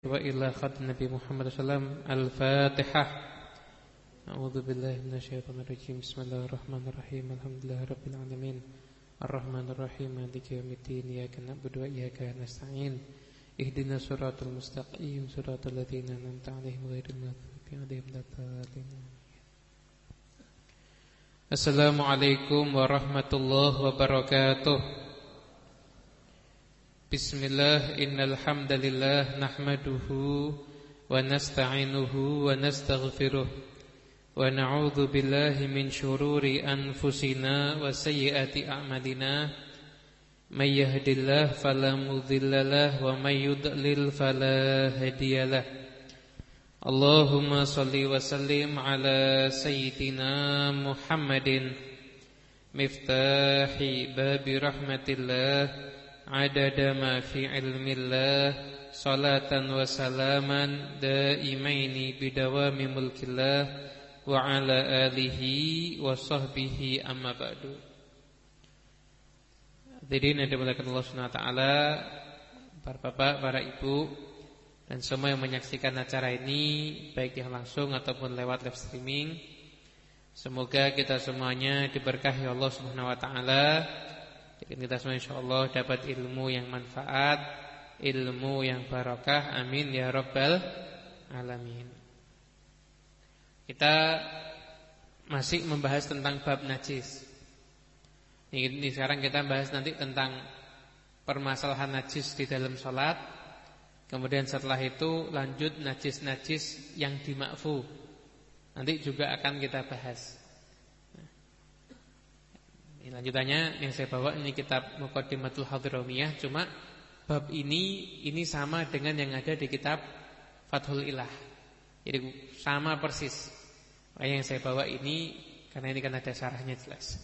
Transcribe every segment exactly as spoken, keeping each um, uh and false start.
wa ila khatam Nabi Muhammad sallallahu alaihi wasallam. Al-Fatihah. A'udzu billahi minasyaitonir rajim. Bismillahirrahmanirrahim. Alhamdulillahirabbil alamin. Arrahmanir rahim. Maliki yaumiddin. Iyyaka na'budu wa iyyaka nasta'in. Ihdinas siratal mustaqim. Siratal ladzina an'amta 'alaihim ghairil maghdubi 'alaihim waladdallin. Assalamualaikum warahmatullahi wabarakatuh. Bismillah, innal hamdalillah nahmaduhu wa nasta'inuhu wa nastaghfiruh wa na'udzu billahi min syururi anfusina wa sayyiati a'malina. May yahdihillahu fala mudhillalah wa may yudlil fala hadiyalah. Allahumma shalli wa sallim ala sayyidina Muhammadin miftahi babi rahmatillah adada ma fi ilmillah, salatan wa salaman daimaini bidawami mulkillah wa ala alihi wa sahbihi amma ba'du. Hadirin yang dimuliakan Allah Subhanahu wa taala, para bapak, para ibu, dan semua yang menyaksikan acara ini baik yang langsung ataupun lewat live streaming, semoga kita semuanya diberkahi Allah Subhanahu wa taala. Jadi kita semua insyaallah dapat ilmu yang manfaat, ilmu yang barakah. Amin ya rabbal alamin. Kita masih membahas tentang bab najis. Ini, ini sekarang kita bahas nanti tentang permasalahan najis di dalam sholat. Kemudian setelah itu lanjut najis-najis yang dimakfu. Nanti juga akan kita bahas. Ini lanjutannya yang saya bawa ini kitab Muqaddimatul Hadramiyah. Cuma bab ini ini sama dengan yang ada di kitab Fathul Ilah. Jadi sama persis. Yang saya bawa ini karena ini kan ada syarahnya jelas.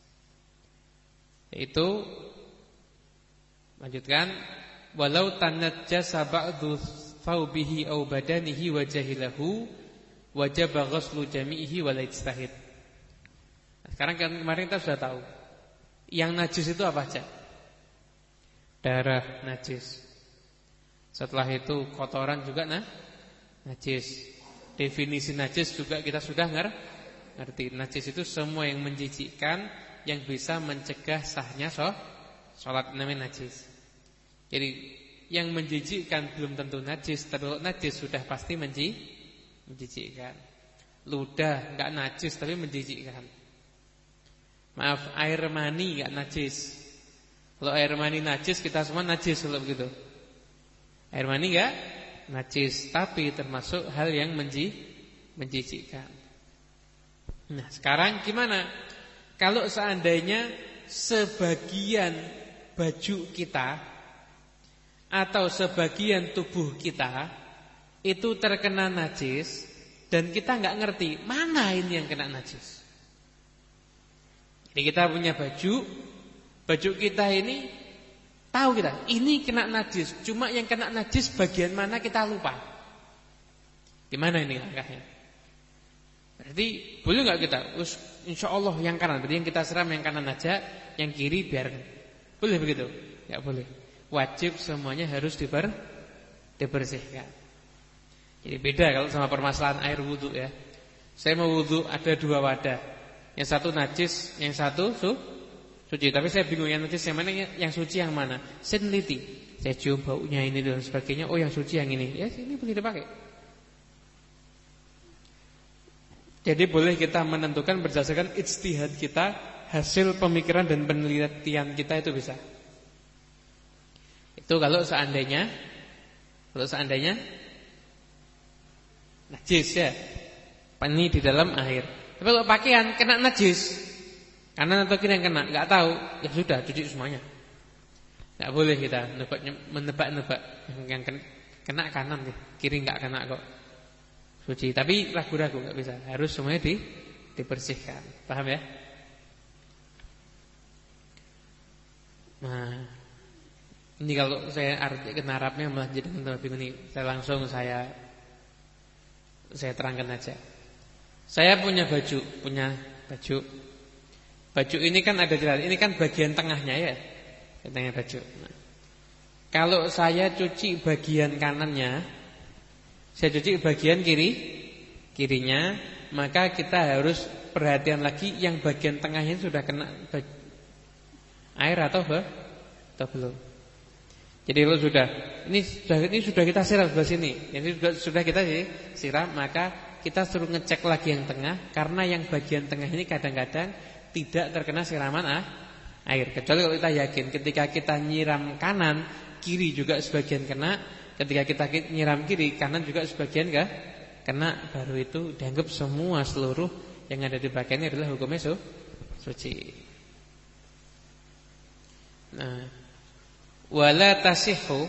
Yaitu lanjutkan, walau tanajjasa ba'du thawbihi aw badanihi wa jahilahu wajaba ghuslu jami'ihi wa la yajtahid. Sekarang kan kemarin kita sudah tahu yang najis itu apa aja. Darah najis. Setelah itu kotoran juga nah, najis. Definisi najis juga kita sudah ngerti. Najis itu semua yang menjijikkan, yang bisa mencegah sahnya sholat, namanya najis. Jadi yang menjijikkan belum tentu najis, tapi najis sudah pasti menjijikkan. Ludah enggak najis tapi menjijikkan. Maaf, air mani enggak najis. Kalau air mani najis, kita semua najis kalau begitu. Air mani enggak najis, tapi termasuk hal yang menji, menjijikkan. Nah, sekarang gimana? Kalau seandainya sebagian baju kita atau sebagian tubuh kita itu terkena najis dan kita enggak ngerti mana ini yang kena najis. Jadi kita punya baju, baju kita ini tahu kita ini kena najis, cuma yang kena najis bagian mana kita lupa. Di mana ini langkahnya? Berarti boleh nggak kita? Insya Allah yang kanan, berarti yang kita seram yang kanan aja, yang kiri biarkan. Boleh begitu? Ya boleh. Wajib semuanya harus diber, dibersihkan. Jadi beda kalau sama permasalahan air wudhu ya. Saya mau wudhu ada dua wadah. Yang satu najis, yang satu su, suci. Tapi saya bingung yang najis yang mana, yang suci yang mana. Saya teliti, saya cium baunya ini dan sebagainya. Oh yang suci yang ini. Ya ini boleh dipakai. Jadi boleh kita menentukan berdasarkan ijtihad kita, hasil pemikiran dan penelitian kita itu bisa. Itu kalau seandainya, kalau seandainya najis ya, ini di dalam air. Tapi kalau pakaian kena najis, kanan atau kiri yang kena, nggak tahu, ya sudah cuci semuanya. Nggak boleh kita menebak-nebak yang kena kanan nih, kiri nggak kena kok. Suci, tapi ragu-ragu nggak bisa, harus semuanya di, dibersihkan. Paham ya? Nah, ini kalau saya artikan Arabnya malah jadi bingung nih. Saya langsung saya saya terangkan aja. Saya punya baju, punya baju. Baju ini kan ada jelas, ini kan bagian tengahnya ya. Tengahnya baju. Nah, kalau saya cuci bagian kanannya, saya cuci bagian kiri kirinya, maka kita harus perhatian lagi yang bagian tengahnya sudah kena air atau be, atau belum. Jadi kalau sudah ini sudah ini sudah kita siram sebelah sini, ini sudah, sudah kita siram, maka kita suruh ngecek lagi yang tengah, karena yang bagian tengah ini kadang-kadang tidak terkena siraman ah, air. Kecuali kalau kita yakin ketika kita nyiram kanan, kiri juga sebagian kena. Ketika kita nyiram kiri, kanan juga sebagian ke kena. Baru itu dianggap semua seluruh yang ada di pakaiannya adalah hukumnya su, suci. Nah, wala tasihhu,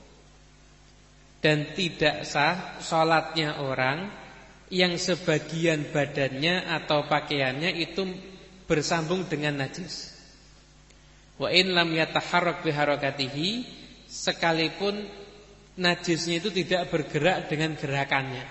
dan tidak sah salatnya orang yang sebagian badannya atau pakaiannya itu bersambung dengan najis. Wa in lam yataharrak biharakatihi, sekalipun najisnya itu tidak bergerak dengan gerakannya.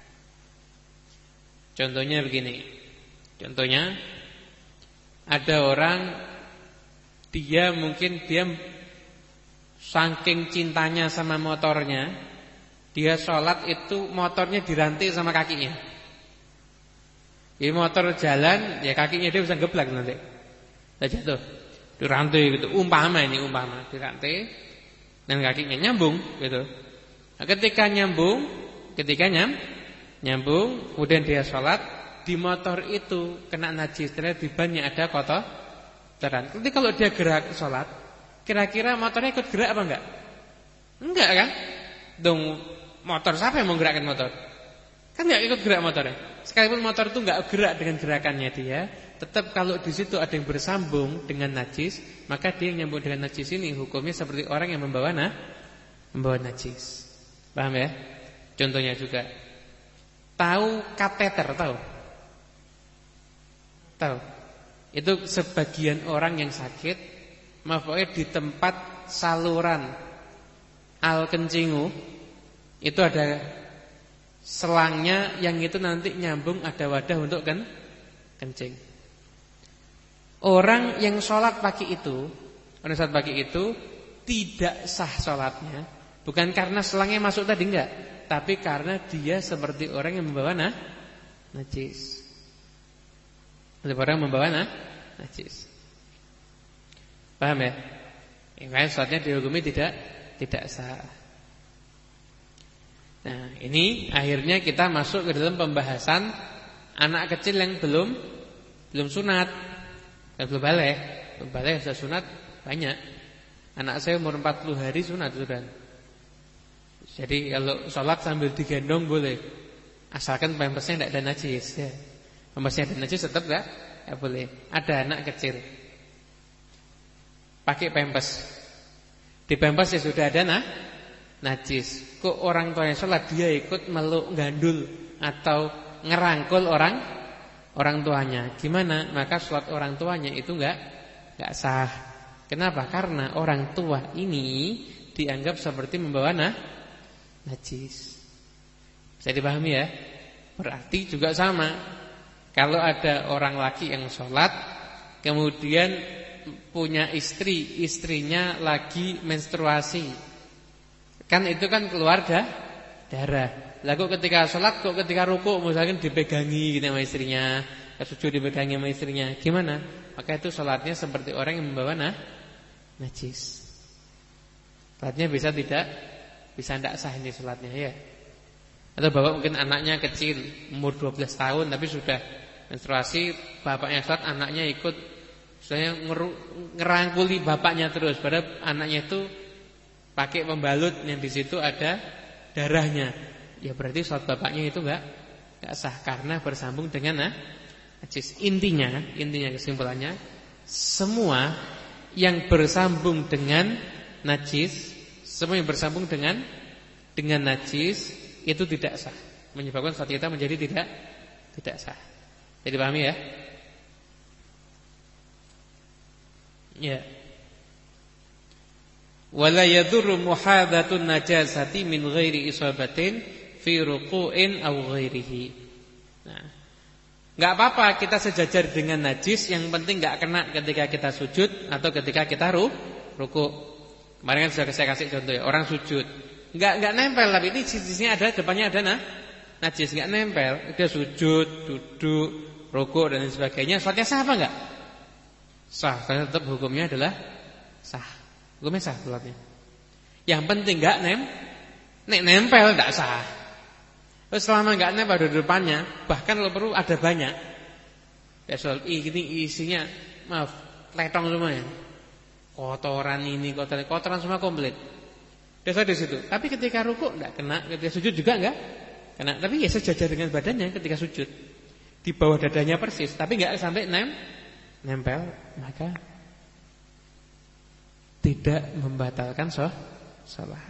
Contohnya begini. Contohnya ada orang, dia mungkin dia saking cintanya sama motornya, dia sholat itu motornya dirantai sama kakinya. Jadi motor jalan, ya kakinya dia bisa geblak nanti. Dia jatuh, dirantai gitu. Umpama ini umpama dirantai dan kakinya nyambung gitu. Nah, ketika nyambung, ketika nyam, nyambung, kemudian dia sholat, di motor itu kena najis, ternyata di bannya ada kotoran. Nanti kalau dia gerak sholat, kira-kira motornya ikut gerak apa enggak? Enggak kan? Dong motor, siapa yang mau gerakkan motor? Kan enggak ikut gerak motornya. Sekalipun motor itu enggak gerak dengan gerakannya dia, tetap kalau di situ ada yang bersambung dengan najis, maka dia yang nyambung dengan najis ini hukumnya seperti orang yang membawa nah, membawa najis. Paham ya? Contohnya juga, tahu kateter, tahu? Tahu? Itu sebagian orang yang sakit, maksudnya di tempat saluran al kencingu itu ada selangnya yang itu nanti nyambung, ada wadah untuk ken kencing. Orang yang sholat pagi itu, orang sholat pagi itu tidak sah sholatnya, bukan karena selangnya masuk tadi, enggak, tapi karena dia seperti orang yang membawa nah, najis. Seperti orang yang membawa nah, najis. Paham ya? Yang sholatnya dihukumi tidak tidak sah. Nah, ini akhirnya kita masuk ke dalam pembahasan anak kecil yang belum belum sunat, yang belum balik. Belum balik sudah sunat banyak. Anak saya umur empat puluh hari sunat sudah. Jadi kalau sholat sambil digendong boleh, asalkan pampasnya tidak ada najis ya. Pampasnya ada najis tetap enggak? Ya boleh. Ada anak kecil pakai pampas, di pampas ya sudah ada nah, najis. Kok orang tua yang sholat dia ikut meluk, gandul atau ngerangkul orang orang tuanya, gimana? Maka sholat orang tuanya itu enggak enggak sah. Kenapa? Karena orang tua ini dianggap seperti membawa nah, najis. Bisa dipahami ya? Berarti juga sama. Kalau ada orang laki yang sholat, kemudian punya istri, istrinya lagi menstruasi, kan itu kan keluar dah, darah. Lalu ketika sholat, kok ketika ruku misalkan dipegangi gitu sama istrinya, sujud dipegangi sama istrinya, gimana? Maka itu sholatnya seperti orang yang membawa nah, najis. Sholatnya bisa tidak, bisa tidak sah ini sholatnya ya. Atau bapak mungkin anaknya kecil, umur dua belas tahun tapi sudah menstruasi, bapaknya sholat, anaknya ikut, saya ngerangkuli bapaknya terus, padahal anaknya itu pakai pembalut yang di situ ada darahnya. Ya berarti sholat bapaknya itu enggak enggak sah karena bersambung dengan nah, najis. Intinya, intinya kesimpulannya, semua yang bersambung dengan najis, semua yang bersambung dengan dengan najis itu tidak sah, menyebabkan sholat kita menjadi tidak tidak sah. Jadi pahami ya? Ya. Wala yadurru muhadatun najasati min ghairi isabatin fi ruku'in aw ghairihi. Nah, enggak apa-apa kita sejajar dengan najis, yang penting enggak kena ketika kita sujud atau ketika kita ru, ruku. Kemarin kan sudah saya kasih contoh ya, orang sujud, Enggak enggak nempel, tapi ini sisinya ada, depannya ada nah, najis, enggak nempel. Dia sujud, duduk, rukuk dan lain sebagainya. Salatnya sah apa enggak? Sah, karena tetap hukumnya adalah sah. Hukumnya sah salatnya. Yang penting enggak nem, nek nempel enggak sah. Terus selama enggak nempel di depannya, bahkan kalau perlu ada banyak. Ya soal ini isinya, maaf, letong semuanya. Kotoran ini, kotoran, kotoran semua komplit. Dia di situ. Tapi ketika rukuk enggak kena, ketika sujud juga enggak kena. Tapi ya sejajar dengan badannya ketika sujud. Di bawah dadanya persis, tapi enggak sampai nem, nempel, maka tidak membatalkan salat.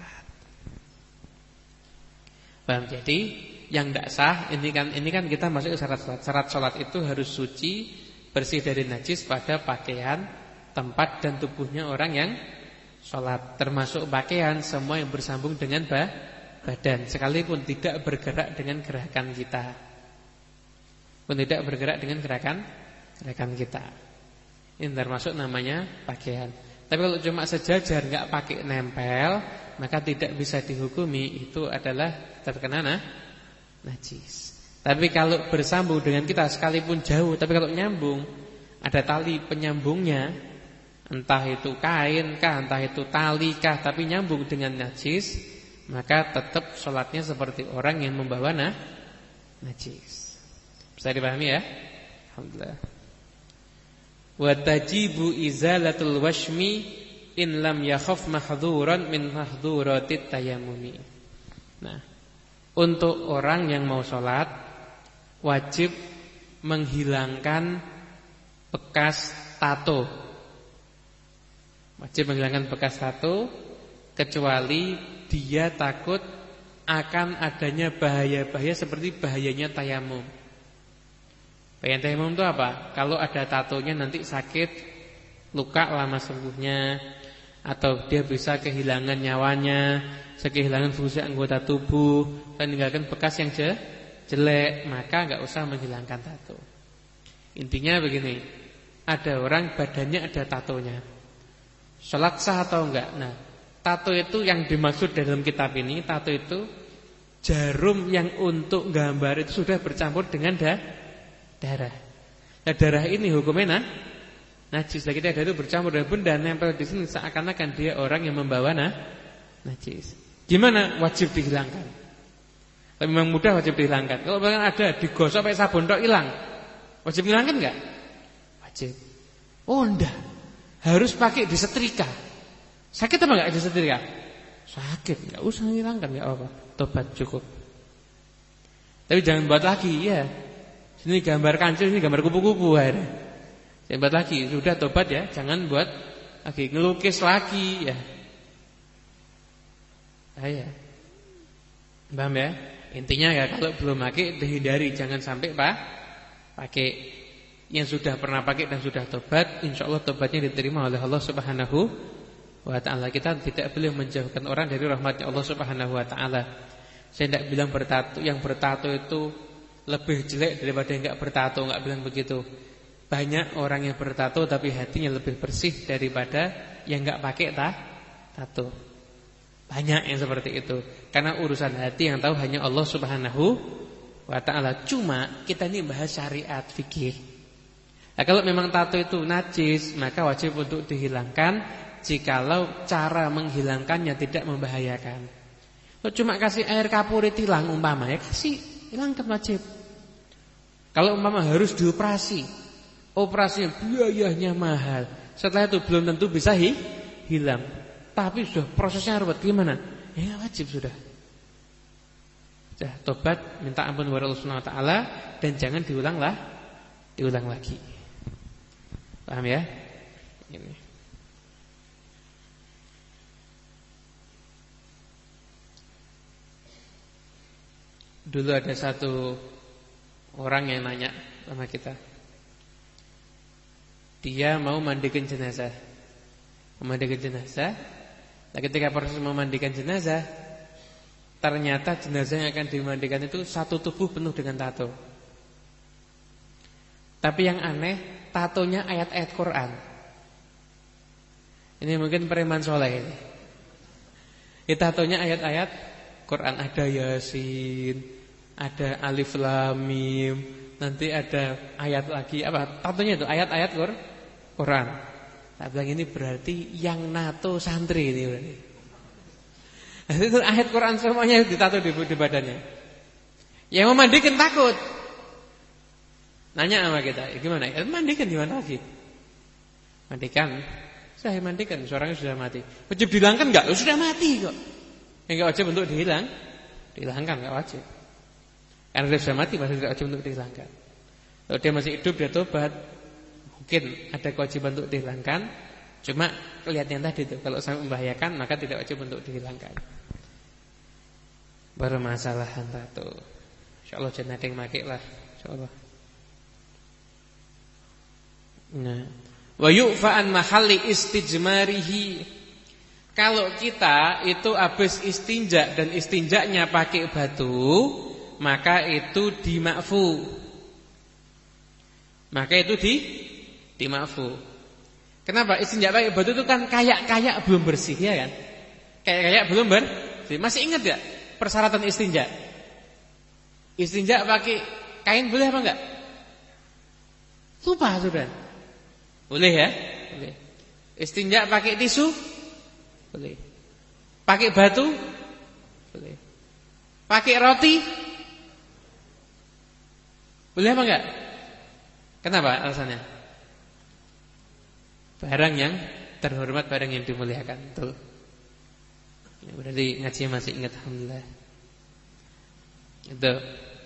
Paham? Jadi yang tidak sah ini kan ini kan kita masuk ke syarat salat. Syarat salat itu harus suci, bersih dari najis pada pakaian, tempat dan tubuhnya orang yang salat. Termasuk pakaian, semua yang bersambung dengan badan, sekalipun tidak bergerak dengan gerakan kita. Pun tidak bergerak dengan gerakan gerakan kita. Ini termasuk namanya pakaian. Tapi kalau cuma sejajar enggak pakai nempel, maka tidak bisa dihukumi itu adalah terkena nah, najis. Tapi kalau bersambung dengan kita sekalipun jauh, tapi kalau nyambung ada tali penyambungnya, entah itu kain kah, entah itu tali kah, tapi nyambung dengan najis, maka tetap sholatnya seperti orang yang membawa nah, najis. Bisa dipahami ya? Alhamdulillah. Wa tajibu izalatul washmi in lam yakhaf mahdhuran min mahdhuratit tayammumi. Nah, untuk orang yang mau sholat wajib menghilangkan bekas tato. Wajib menghilangkan bekas tato kecuali dia takut akan adanya bahaya-bahaya seperti bahayanya tayamum. Bahaya tayamum itu apa? Kalau ada tatonya nanti sakit, luka lama sembuhnya, atau dia bisa kehilangan nyawanya, kehilangan fungsi anggota tubuh, dan meninggalkan bekas yang jelek, maka enggak usah menghilangkan tato. Intinya begini, ada orang badannya ada tatonya, sholat sah atau enggak? Nah, tato itu yang dimaksud dalam kitab ini, tato itu jarum yang untuk gambar itu sudah bercampur dengan da, darah. Nah, darah ini hukumnya nah, najis. Lagi darah itu bercampur dengan benda nempel di sini seakan-akan dia orang yang membawa nah, najis. Gimana? Wajib dihilangkan. Tapi memang mudah wajib dihilangkan. Kalau bahkan ada digosok pakai sabun tok hilang, wajib dihilangkan enggak? Wajib. Oh enggak, harus pakai disetrika. Sakit apa enggak disetrika? Sakit, enggak usah hilangkan, enggak apa-apa. Tobat cukup. Tapi jangan buat lagi ya. Sini gambar kancil, ini gambar kupu-kupu akhirnya. Jangan buat lagi, sudah tobat ya. Jangan buat lagi, ngelukis lagi ya. Ah, ya. Paham ya? Intinya ya kalau belum pakai dihindari, jangan sampai pak pakai. Yang sudah pernah pakai dan sudah tobat, insyaallah tobatnya diterima oleh Allah Subhanahu wa taala. Kita tidak boleh menjauhkan orang dari rahmatnya Allah Subhanahu wa taala. Saya tidak bilang bertato, yang bertato itu lebih jelek daripada yang enggak bertato, enggak bilang begitu. Banyak orang yang bertato tapi hatinya lebih bersih daripada yang enggak pakai ta, tato. Banyak yang seperti itu. Karena urusan hati yang tahu hanya Allah Subhanahu wa taala. Cuma kita ini bahas syariat fikih. Nah, kalau memang tato itu najis, maka wajib untuk dihilangkan jikalau cara menghilangkannya tidak membahayakan. Kalau cuma kasih air kapurit hilang umpama, ya kasih, hilangkan wajib. Kalau umpama harus dioperasi, operasinya biayanya mahal, setelah itu belum tentu bisa hi, hilang. Tapi sudah prosesnya ruwet, gimana? Ya wajib sudah. Sudah tobat, minta ampun kepada Allah Subhanahu wa taala dan jangan diulanglah, diulang lagi. Paham ya? Ini. Dulu ada satu orang yang nanya sama kita. Dia mau mandikan jenazah. Memandikan jenazah. Nah, ketika proses memandikan jenazah, ternyata jenazah yang akan dimandikan itu satu tubuh penuh dengan tato. Tapi yang aneh, tatonya ayat-ayat Quran. Ini mungkin preman soleh ini. Ditatonya ayat-ayat Quran, ada Yasin, ada Alif Lam Mim, nanti ada ayat lagi apa? Tatonya itu ayat-ayat Quran. Tak bilang ini berarti yang nato santri ini berarti. Nah, itu ayat Quran semuanya ditato di, di badannya. Yang memandikan takut. Nanya sama kita, ya gimana? Ya, mandikan di mana lagi? Mandikan. Saya mandikan, seorangnya sudah mati. Wajib dihilangkan enggak? Oh, sudah mati kok. Yang enggak wajib untuk dihilang, dihilangkan enggak wajib. Karena dia sudah mati masih tidak wajib untuk dihilangkan. Kalau dia masih hidup dia tobat, mungkin ada kewajiban untuk dihilangkan. Cuma kelihatannya tadi itu, kalau sangat membahayakan maka tidak wajib untuk dihilangkan. Bermasalahan tato. Insyaallah jangan ada yang pakai lah, insyaallah. Nah, wa yu'fa an mahalli istijmarihi. Kalau kita itu habis istinja dan istinjaknya pakai batu, maka itu dimakfu. Maka itu di dimakfu. Kenapa? Istinja pakai batu itu kan kayak-kayak belum bersih, ya kan? Kayak-kayak belum bersih. Masih ingat ya persyaratan istinja? Istinja pakai kain boleh apa enggak? Lupa sudah. Boleh ya? Boleh. Istinja pakai tisu? Boleh. Pakai batu? Boleh. Pakai roti? Boleh apa enggak? Kenapa alasannya? Barang yang terhormat, barang yang dimuliakan. Tuh. Ya, berarti ngaji masih ingat, alhamdulillah. Itu.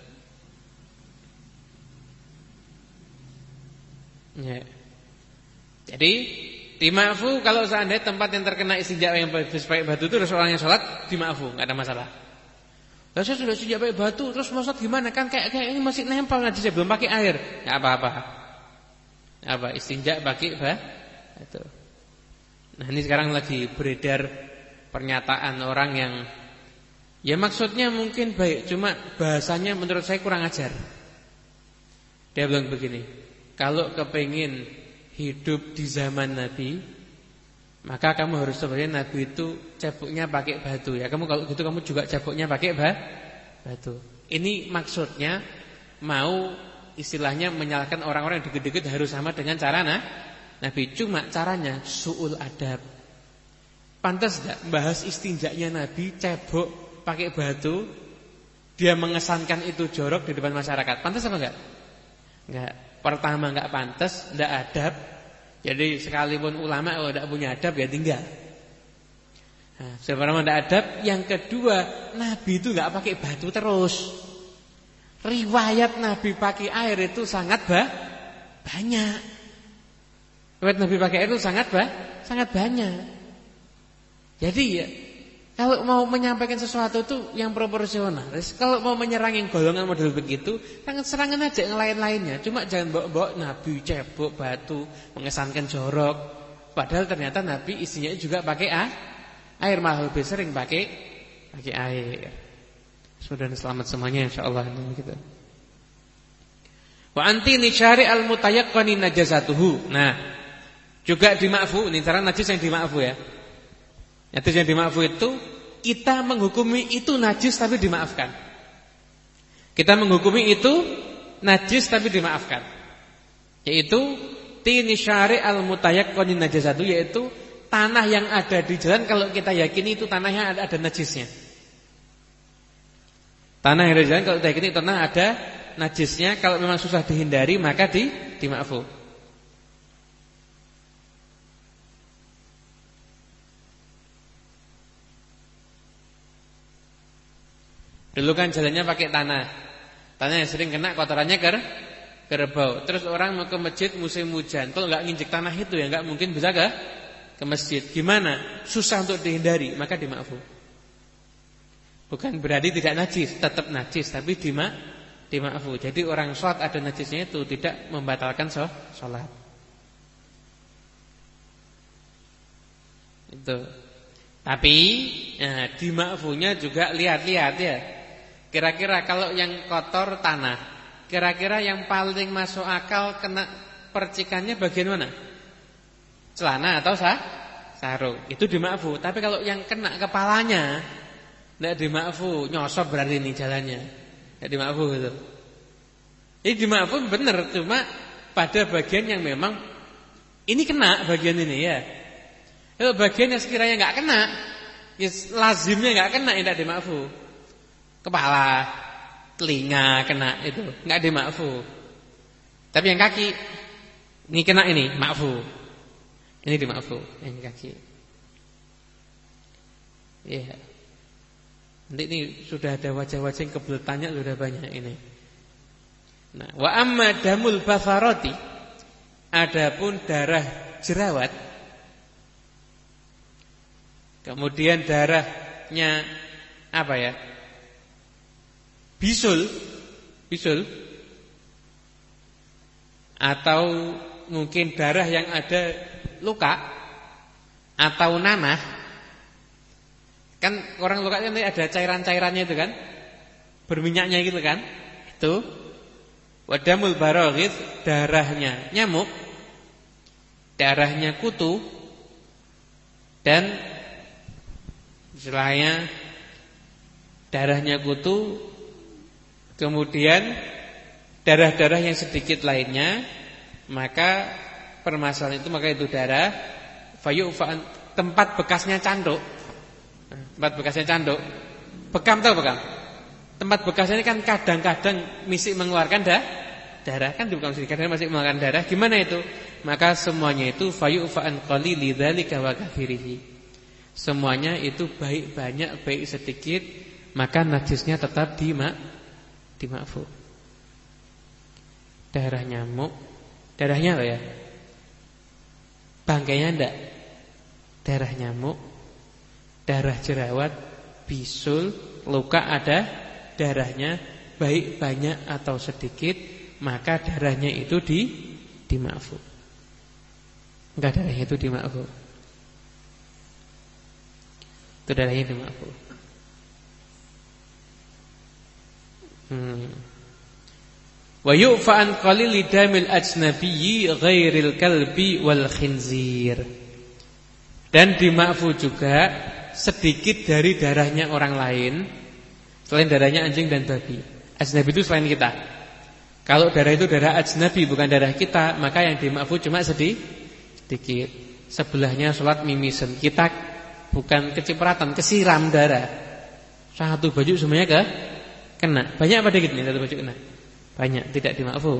Ya. Jadi dimaafkan kalau seandainya tempat yang terkena istinja yang pakai batu itu terus orang yang sholat dimaafkan, nggak ada masalah. Lalu saya sudah istinja pakai batu terus mau sholat gimana? Kan kayak kayak ini masih nempel ngaji saya belum pakai air. Ya apa-apa. Apa istinja pakai batu. Nah ini sekarang lagi beredar pernyataan orang yang ya maksudnya mungkin baik, cuma bahasanya menurut saya kurang ajar. Dia bilang begini, kalau kepengin hidup di zaman Nabi, maka kamu harus sebenarnya Nabi itu cabuknya pakai batu ya. Kamu kalau gitu kamu juga cabuknya pakai batu. Ini maksudnya mau istilahnya menyalahkan orang-orang yang dikit-dikit harus sama dengan cara nah, Nabi. Cuma caranya su'ul adab. Pantas enggak bahas istinjaknya Nabi cabuk pakai batu, dia mengesankan itu jorok di depan masyarakat. Pantas apa enggak? Enggak. Pertama enggak pantas, enggak adab. Jadi sekalipun ulama kalau enggak punya adab ya tinggal. Nah, sebenarnya enggak adab. Yang kedua, Nabi itu enggak pakai batu terus. Riwayat Nabi pakai air itu sangat bah, banyak. Riwayat Nabi pakai air itu sangat bah, sangat banyak. Jadi ya kalau mau menyampaikan sesuatu itu yang proporsional. Kalau mau menyerang yang golongan model begitu, tangan serangan aja yang lain-lainnya. Cuma jangan bawa-bawa Nabi cebok batu, mengesankan jorok. Padahal ternyata Nabi isinya juga pakai air, malah lebih sering pakai pakai air. Sudah selamat semuanya insyaallah gitu. Wa anti nisyari al-mutayaqqani najasatuhu. Nah, juga dimakfu, ini cara najis yang dimakfu ya. Najis yang dimaafkan itu kita menghukumi itu najis tapi dimaafkan. Kita menghukumi itu najis tapi dimaafkan. Yaitu tini syari al mutayaqqin najasatu, yaitu tanah yang ada di jalan kalau kita yakini itu tanahnya ada, ada najisnya. Tanah yang ada di jalan kalau kita yakini itu tanah ada najisnya, kalau memang susah dihindari maka di dimaafkan. Dulu kan jalannya pakai tanah. Tanah yang sering kena kotorannya ker kerbau. Terus orang mau ke masjid musim hujan, kalau enggak nginjek tanah itu ya enggak mungkin bisa ke ke masjid. Gimana? Susah untuk dihindari, maka dimaafkan. Bukan berarti tidak najis, tetap najis tapi dima dimaafkan. Jadi orang sholat ada najisnya itu tidak membatalkan sholat. Itu. Tapi nah, dimaafkannya juga lihat-lihat ya. Kira-kira kalau yang kotor tanah, kira-kira yang paling masuk akal kena percikannya bagian mana? Celana atau sah? sarung. Itu dima'fu. Tapi kalau yang kena kepalanya tidak dima'fu, nyosop berarti ini jalannya. Tidak dima'fu gitu. Ini dima'fu benar, cuma pada bagian yang memang ini kena bagian ini ya. Kalau bagian yang sekiranya nggak kena, ya lazimnya nggak kena, tidak dima'fu. Kepala, telinga kena itu nggak dima'fu. Tapi yang kaki ini kena ini ma'fu. Ini dima'fu yang kaki. Iya. Nanti ini sudah ada wajah-wajah yang kebelet tanya sudah banyak ini. Nah, wa amma damul basarati, adapun darah jerawat, kemudian darahnya apa ya? Bisul, bisul, atau mungkin darah yang ada luka atau nanah. Kan orang luka kan ada cairan-cairannya itu kan, berminyaknya gitu kan. Itu wadamul baraghith, darahnya nyamuk, darahnya kutu, dan istilahnya darahnya kutu, kemudian darah-darah yang sedikit lainnya, maka permasalahan itu maka itu darah fayu'fa'an, tempat bekasnya canduk. Tempat bekasnya canduk. Bekam tahu bekam? Tempat bekasnya ini kan kadang-kadang misik mengeluarkan dah, darah kan bukan misik, kadang masih mengeluarkan darah. Gimana itu? Maka semuanya itu fayu'fa'an qalili dzalika wa kathirihi. Semuanya itu baik banyak baik sedikit, maka najisnya tetap dimak dima'fu. Darah nyamuk, darahnya apa ya? Bangkainya enggak. Darah nyamuk, darah jerawat, bisul, luka ada darahnya, baik banyak atau sedikit, maka darahnya itu di dima'fu. Enggak, darahnya itu dima'fu. Itu darahnya dima'fu. Hmm. Wa yu'fa'an qalili damil ajnabiyyi ghairil kalbi wal khinzir. Dan dima'fu juga sedikit dari darahnya orang lain selain darahnya anjing dan babi. Ajnabi itu selain kita. Kalau darah itu darah ajnabi bukan darah kita, maka yang dima'fu cuma sedih, sedikit. Sebelahnya sholat mimisen, kita bukan kecipratan, kesiram darah. Satu baju semuanya ke kena. Banyak apa dikit nih satu baju kena? Banyak, tidak dima'fu.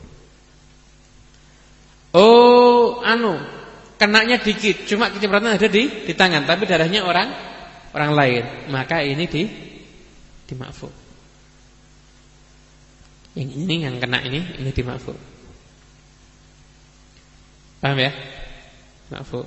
Oh, anu, kenanya dikit, cuma kecipratan ada di di tangan, tapi darahnya orang orang lain, maka ini di dima'fu. Yang ini yang kena ini, ini dima'fu. Paham ya? Ma'fu.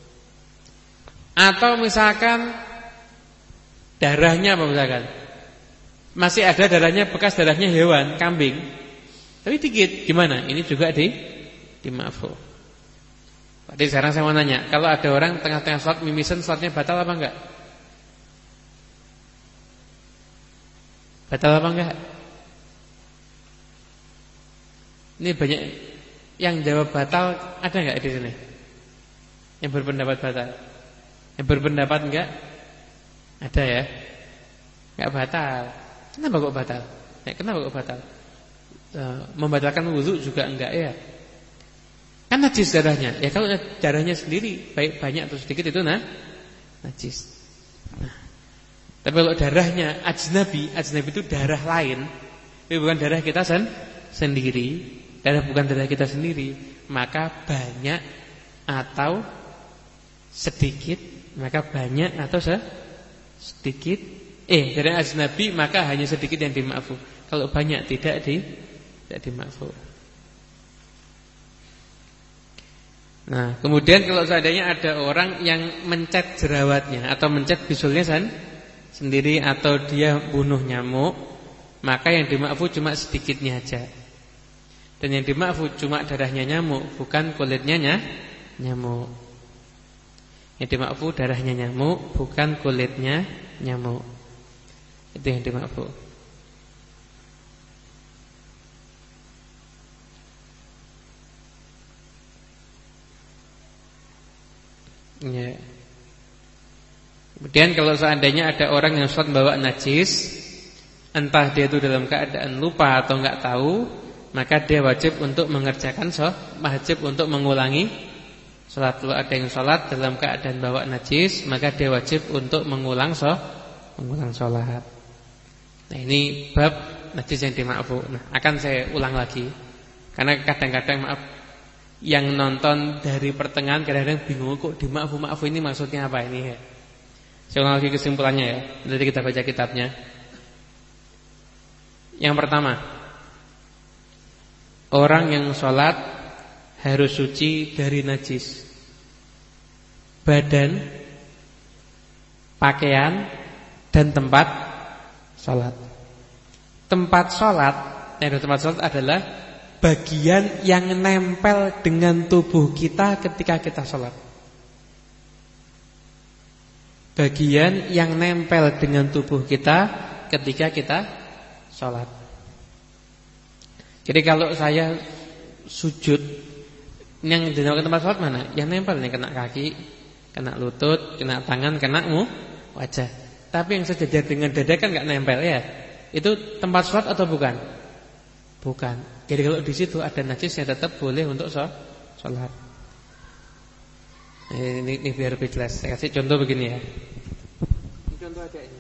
Atau misalkan darahnya apa misalkan? Masih ada darahnya, bekas darahnya hewan, kambing, tapi dikit, gimana? Ini juga di dima'fu. Jadi sekarang saya mau nanya, kalau ada orang tengah-tengah sholat mimisen, sholatnya batal apa enggak? Batal apa enggak? Ini banyak yang jawab batal, ada enggak di sini? Yang berpendapat batal? Yang berpendapat enggak? Ada ya? Enggak batal. Kenapa kok batal? Ya, kenapa kok batal? E, membatalkan wudu juga enggak ya? Kan najis darahnya. Ya kalau darahnya sendiri baik banyak atau sedikit itu nah najis. Nah, tapi kalau darahnya ajnabi, ajnabi itu darah lain, itu bukan darah kita sen sendiri, darah bukan darah kita sendiri, maka banyak atau sedikit, maka banyak atau se sedikit. Eh, dari ajnabi maka hanya sedikit yang dima'fu. Kalau banyak tidak di tidak dima'fu. Nah, kemudian kalau seandainya ada orang yang mencet jerawatnya atau mencet bisulnya san, sendiri atau dia bunuh nyamuk, maka yang dima'fu cuma sedikitnya aja. Dan yang dima'fu cuma darahnya nyamuk, bukan kulitnya nyamuk. Yang dima'fu darahnya nyamuk, bukan kulitnya nyamuk. Itu yang dima'fu. Ya. Kemudian kalau seandainya ada orang yang sholat bawa najis, entah dia itu dalam keadaan lupa atau enggak tahu, maka dia wajib untuk mengerjakan sholat, wajib untuk mengulangi sholat. Kalau ada yang sholat dalam keadaan bawa najis, maka dia wajib untuk mengulang sholat, mengulang sholat. Nah, ini bab najis yang dima'fu. Nah, akan saya ulang lagi, karena kadang-kadang maaf, yang nonton dari pertengahan kadang-kadang bingung, kok dima'fu-ma'fu ini maksudnya apa ini ya. Saya ulang lagi kesimpulannya ya. Nanti kita baca kitabnya. Yang pertama, orang yang sholat harus suci dari najis, badan, pakaian, dan tempat sholat. Tempat sholat, yang tempat sholat adalah bagian yang nempel dengan tubuh kita ketika kita sholat. Bagian yang nempel dengan tubuh kita ketika kita sholat. Jadi kalau saya sujud, yang dinamakan tempat sholat mana? Yang nempel nih, kena kaki, kena lutut, kena tangan, kena mu, wajah. Tapi yang sejajar dengan dada kan nggak nempel ya. Itu tempat sholat atau bukan? Bukan. Jadi kalau di situ ada najisnya tetap boleh untuk sholat. Ini, ini biar lebih jelas. Saya kasih contoh begini ya. Ini contoh aja ini.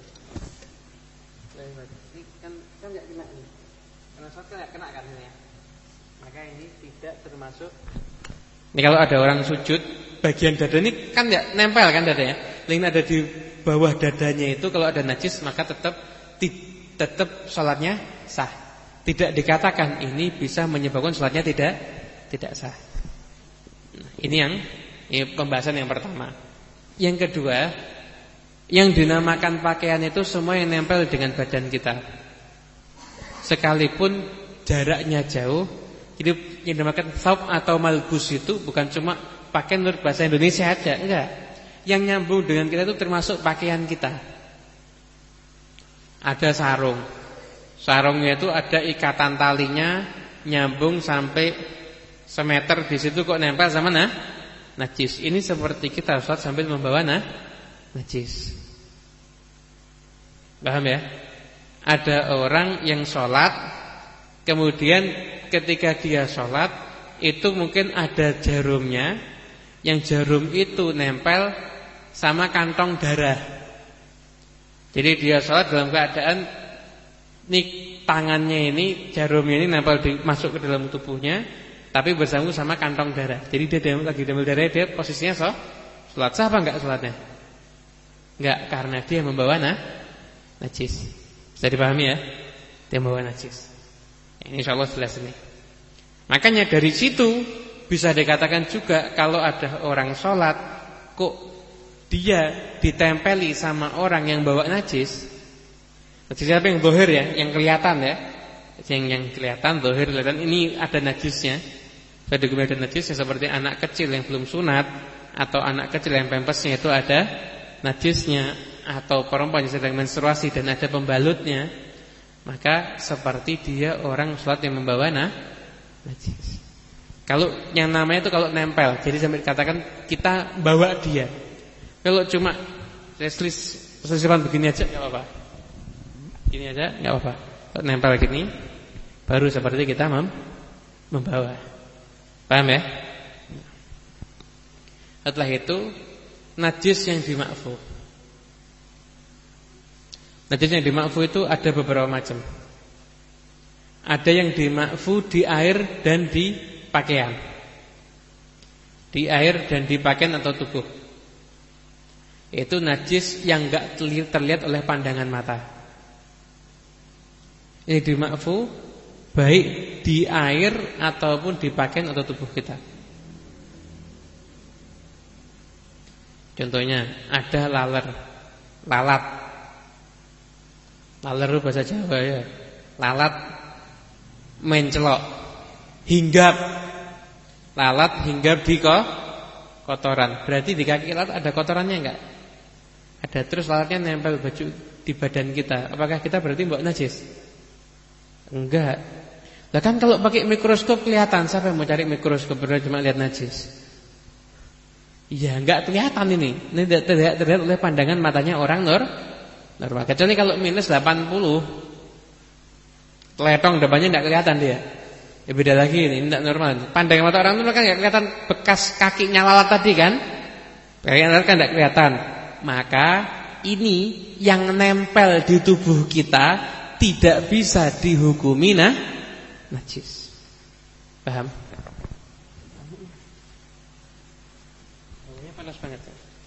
Ini kan kan nggak kena ini. Karena sholat kan nggak kena kan ini ya. Maka ini tidak termasuk. Ini kalau ada orang sujud, bagian dada ini kan nggak nempel kan dadanya. Ini ada di bawah dadanya itu, kalau ada najis maka tetap tetap sholatnya sah. Tidak dikatakan ini bisa menyebabkan sholatnya tidak tidak sah. Nah, ini yang ini pembahasan yang pertama. Yang kedua, yang dinamakan pakaian itu semua yang nempel dengan badan kita, sekalipun jaraknya jauh. Jadi yang dinamakan thawb atau malbus itu bukan cuma pakaian menurut bahasa Indonesia aja, enggak. Yang nyambung dengan kita itu termasuk pakaian kita. Ada sarung. Sarungnya itu ada ikatan talinya nyambung sampai semeter, di situ kok nempel sama nah, najis. Ini seperti kita sholat sambil membawa nah, najis. Paham ya? Ada orang yang sholat, kemudian ketika dia sholat itu mungkin ada jarumnya, yang jarum itu nempel sama kantong darah. Jadi dia sholat dalam keadaan ini tangannya ini, jarumnya ini nempel di, masuk ke dalam tubuhnya, tapi bersambung sama kantong darah. Jadi dia lagi damel darah, dia posisinya so, sholat. Sah apa enggak sholatnya? Enggak, karena dia membawa nah, najis. Bisa dipahami ya? Dia membawa najis. Ini insyaallah jelas ini. Makanya dari situ bisa dikatakan juga kalau ada orang sholat kok dia ditempeli sama orang yang bawa najis. Najis apa yang zahir ya, yang kelihatan ya. Yang yang kelihatan zahir, kelihatan ini ada najisnya. Pada ada najisnya seperti anak kecil yang belum sunat, atau anak kecil yang pampasnya itu ada najisnya, atau perempuan yang sedang menstruasi dan ada pembalutnya, maka seperti dia orang sholat yang membawa nah, najis. Kalau yang namanya itu kalau nempel, jadi sampai dikatakan kita bawa dia. Kalau cuma selis-selisipan begini aja enggak apa-apa. Gini aja enggak apa-apa. Kalau nempel gini baru seperti kita mem membawa. Paham ya? Setelah itu najis yang dimakfu. Najis yang dimakfu itu ada beberapa macam. Ada yang dimakfu di air dan di pakaian. Di air dan di pakaian atau tubuh. Itu najis yang enggak terlihat oleh pandangan mata. Ini dimakfu baik di air ataupun di pakaian atau tubuh kita. Contohnya ada laler, lalat. Laler itu bahasa Jawa ya. Lalat mencelok, hinggap. Lalat hinggap di kotoran. Berarti di kaki lalat ada kotorannya enggak? Ada, terus lalatnya nempel baju di badan kita. Apakah kita berarti mbok najis? Enggak. Lah kan kalau pakai mikroskop kelihatan. Siapa yang mau cari mikroskop berarti cuma lihat najis? Ya enggak kelihatan ini. Ini tidak terlihat, terlihat oleh pandangan matanya orang nur, normal. Kecuali kalau minus delapan puluh, teletong depannya enggak kelihatan dia. Ya beda lagi ini, enggak normal. Pandangan mata orang normal kan enggak kelihatan bekas kakinya lalat tadi kan? Kalian kan enggak kelihatan. Maka ini yang nempel di tubuh kita tidak bisa dihukumi nah, najis. Paham? Panas banget.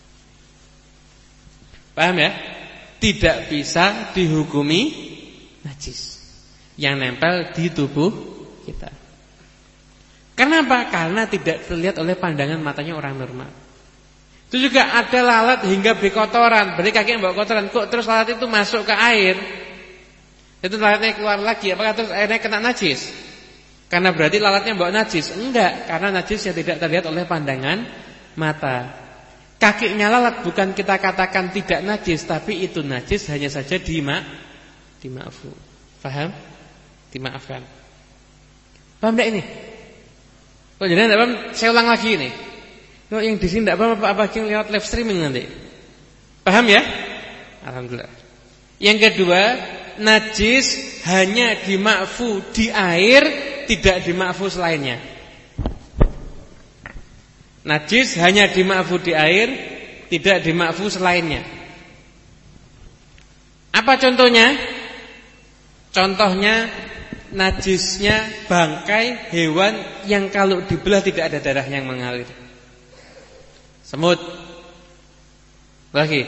Paham ya? Tidak bisa dihukumi najis yang nempel di tubuh kita. Kenapa? Karena tidak terlihat oleh pandangan matanya orang normal. Itu juga ada lalat hingga berkotoran, berarti kaki yang bawa kotoran, kok terus lalat itu masuk ke air? Itu lalatnya keluar lagi, apakah terus airnya kena najis? Karena berarti lalatnya bawa najis? Enggak, karena najis yang tidak terlihat oleh pandangan mata. Kakinya lalat bukan kita katakan tidak najis, tapi itu najis hanya saja dima, dimaafu. Paham? Dimaafkan. Paham enggak ini? Kalau jadi enggak paham, saya ulang lagi ini. Kalau yang di sini tidak apa-apa, apa yang lewat live streaming nanti. Paham ya? Alhamdulillah. Yang kedua, najis hanya dimakfu di air, tidak dimakfu selainnya. Najis hanya dimakfu di air, tidak dimakfu selainnya. Apa contohnya? Contohnya najisnya bangkai hewan yang kalau dibelah tidak ada darah yang mengalir. Semut. Lagi.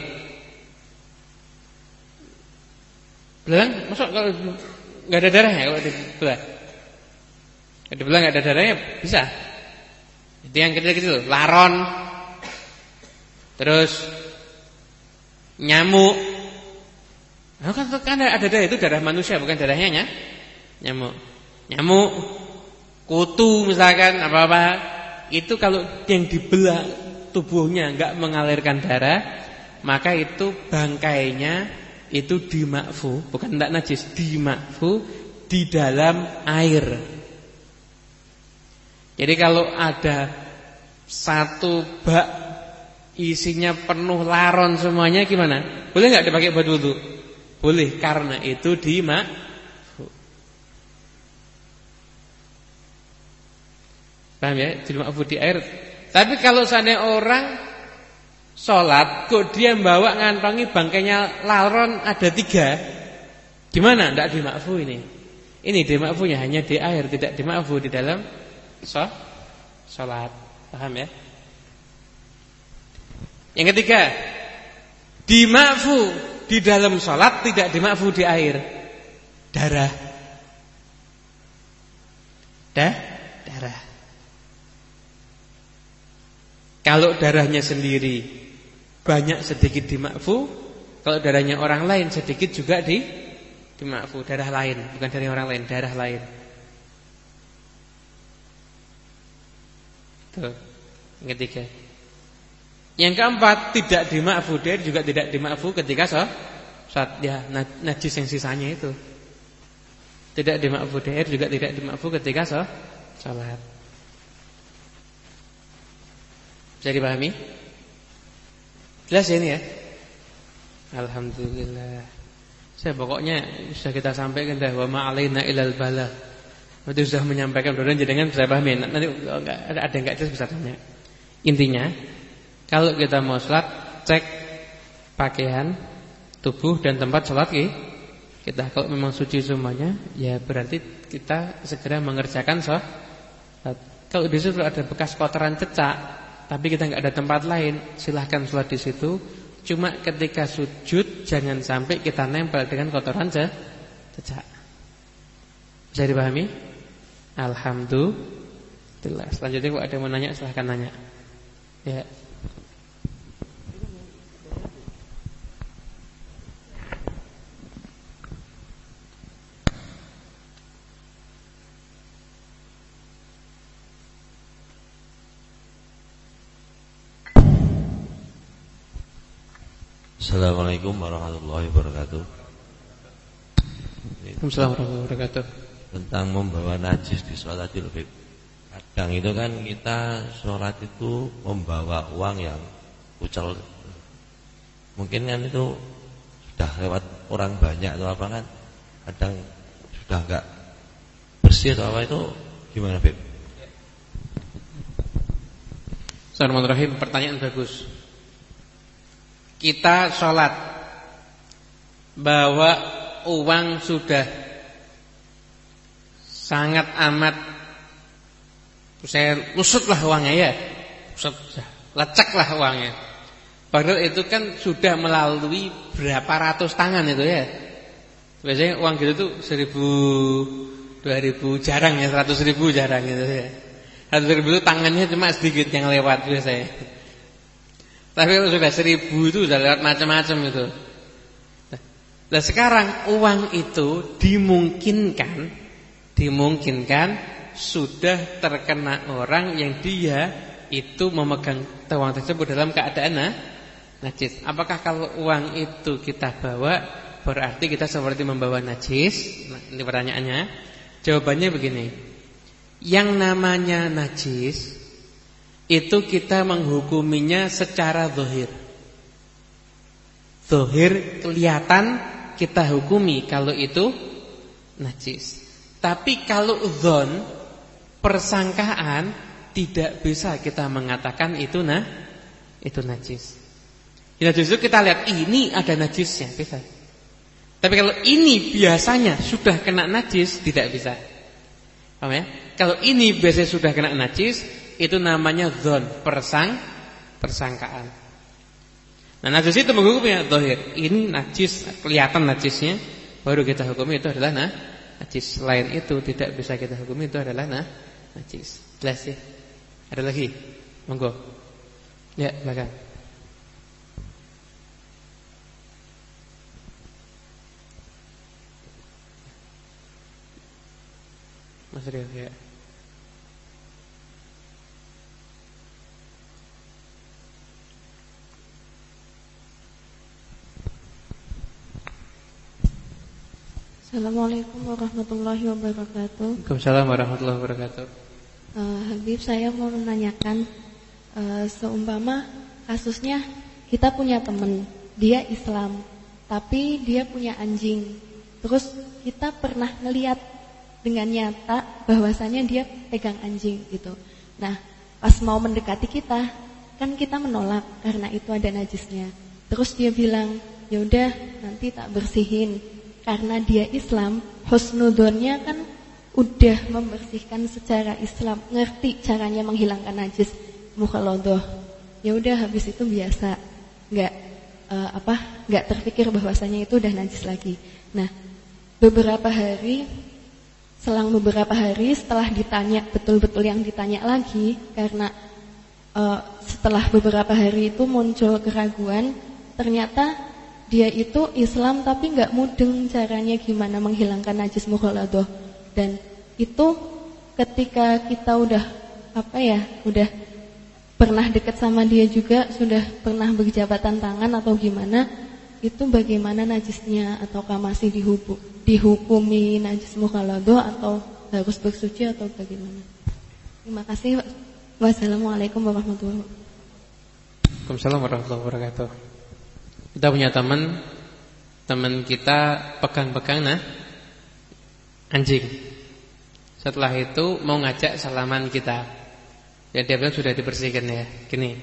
Belang, masuk kalau enggak ada darahnya kalau dibelah. Kalau dibelah enggak ada darahnya bisa. Itu yang kecil-kecil, laron. Terus nyamuk. Nah, kan, kan ada darah itu darah manusia bukan darahnya ya? Nyamuk. Nyamuk, kutu misalkan apa-apa. Itu kalau yang dibelah tubuhnya enggak mengalirkan darah, maka itu bangkainya itu dimakfu, bukan tidak najis, dimakfu di dalam air. Jadi kalau ada satu bak isinya penuh laron semuanya gimana? Boleh enggak dipakai buat wudu? Boleh, karena itu dimakfu. Paham ya? Dimakfu di air. Tapi kalau seandainya orang sholat, kok dia bawa ngantongi bangkainya laron ada tiga, gimana? Tidak dimakfu ini. Ini dimakfunya hanya di air, tidak dimakfu di dalam sholat. Paham ya? Yang ketiga, dimakfu di dalam sholat, tidak dimakfu di air. Darah. Dah? Darah. Kalau darahnya sendiri banyak sedikit dimakfu, kalau darahnya orang lain sedikit juga di dimakfu. Darah lain, bukan dari orang lain, darah lain. Itu yang ketiga. Yang keempat, tidak dimakfu, dia juga tidak dimakfu ketika sholat. Ya, najis yang sisanya itu tidak dimakfu, dia juga tidak dimakfu ketika sholat. Bisa dipahami? Jelas ya ini ya? Alhamdulillah. Saya pokoknya sudah kita sampaikan dah, wa ma alaina ilal balagh. Itu sudah menyampaikan, mudah-mudahan jenengan bisa pahami. Nanti enggak ada ada enggak jelas bisa tanya. Intinya, kalau kita mau sholat, cek pakaian, tubuh dan tempat sholat kita. Kalau memang suci semuanya, ya berarti kita segera mengerjakan sholat. Kalau di situ ada bekas kotoran cecak, tapi kita nggak ada tempat lain, silahkan sholat di situ. Cuma ketika sujud jangan sampai kita nempel dengan kotoran cecak. Bisa dipahami? Alhamdulillah. Selanjutnya kalau ada yang mau nanya silahkan nanya. Ya. Assalamualaikum warahmatullahi wabarakatuh. Waalaikumsalam warahmatullahi wabarakatuh. Tentang membawa najis di sholatul fitr. kadang itu kan kita sholat itu membawa uang yang kucel. Mungkin kan itu sudah lewat orang banyak atau apa kan, kadang sudah enggak bersih atau apa, itu gimana, Beb? Bismillahirrahmanirrahim. Pertanyaan bagus. Kita sholat bawa uang sudah sangat amat, saya lusutlah uangnya ya, leceklah uangnya. Padahal itu kan sudah melalui berapa ratus tangan itu ya. Biasanya uang gitu tuh seribu, dua ribu jarang ya, seratus ribu jarang gitu ya. Seratus ribu itu tangannya cuma sedikit yang lewat biasanya. Tapi kalau sudah seribu itu sudah lewat macam-macam itu. Nah sekarang uang itu dimungkinkan, dimungkinkan sudah terkena orang yang dia itu memegang uang tersebut dalam keadaan nah, najis. Apakah kalau uang itu kita bawa berarti kita seperti membawa najis? Nah, ini pertanyaannya. Jawabannya begini. Yang namanya najis itu kita menghukuminya secara zahir. Zahir kelihatan kita hukumi kalau itu najis. Tapi kalau dzon, persangkaan, tidak bisa kita mengatakan itu nah itu najis. Ya justru kita lihat ini ada najisnya bisa. Tapi kalau ini biasanya sudah kena najis tidak bisa. Paham ya? Kalau ini biasanya sudah kena najis, itu namanya dzon, persang persangkaan. Nah, najis itu menghukumnya zahir. Ini najis, kelihatan najisnya, baru kita hukumi itu adalah nah, najis. Selain itu tidak bisa kita hukumi itu adalah nah, najis. Jelas ya? Ada lagi? Monggo. Ya, silakan. Mas Rio, ya. Assalamualaikum warahmatullahi wabarakatuh. Waalaikumsalam warahmatullahi wabarakatuh. uh, Habib, saya mau menanyakan, uh, seumpama kasusnya kita punya teman, dia Islam, tapi dia punya anjing. Terus kita pernah ngelihat dengan nyata bahwasanya dia pegang anjing gitu. Nah, pas mau mendekati kita, kan kita menolak karena itu ada najisnya. Terus dia bilang, ya udah nanti tak bersihin. Karena dia Islam, husnudzonnya kan udah membersihkan secara Islam, ngerti caranya menghilangkan najis, mukhaladhah. Ya udah habis itu biasa, nggak uh, apa, nggak terpikir bahwasanya itu udah najis lagi. Nah, beberapa hari, selang beberapa hari setelah ditanya betul-betul yang ditanya lagi, karena uh, setelah beberapa hari itu muncul keraguan, ternyata dia itu Islam tapi nggak mudeng caranya gimana menghilangkan najis mukhaladhah. Dan itu ketika kita udah apa ya, udah pernah dekat sama dia juga, sudah pernah berjabatan tangan atau gimana, itu bagaimana najisnya, ataukah masih dihukum, dihukumi najis mukhaladhah atau harus bersuci atau bagaimana? Terima kasih. Wassalamualaikum warahmatullahi wabarakatuh. Waalaikumsalam warahmatullahi wabarakatuh. Kita punya teman, teman kita pegang-pegang nah anjing. Setelah itu mau ngajak salaman kita. Ya dia bilang sudah dibersihkan ya. Gini,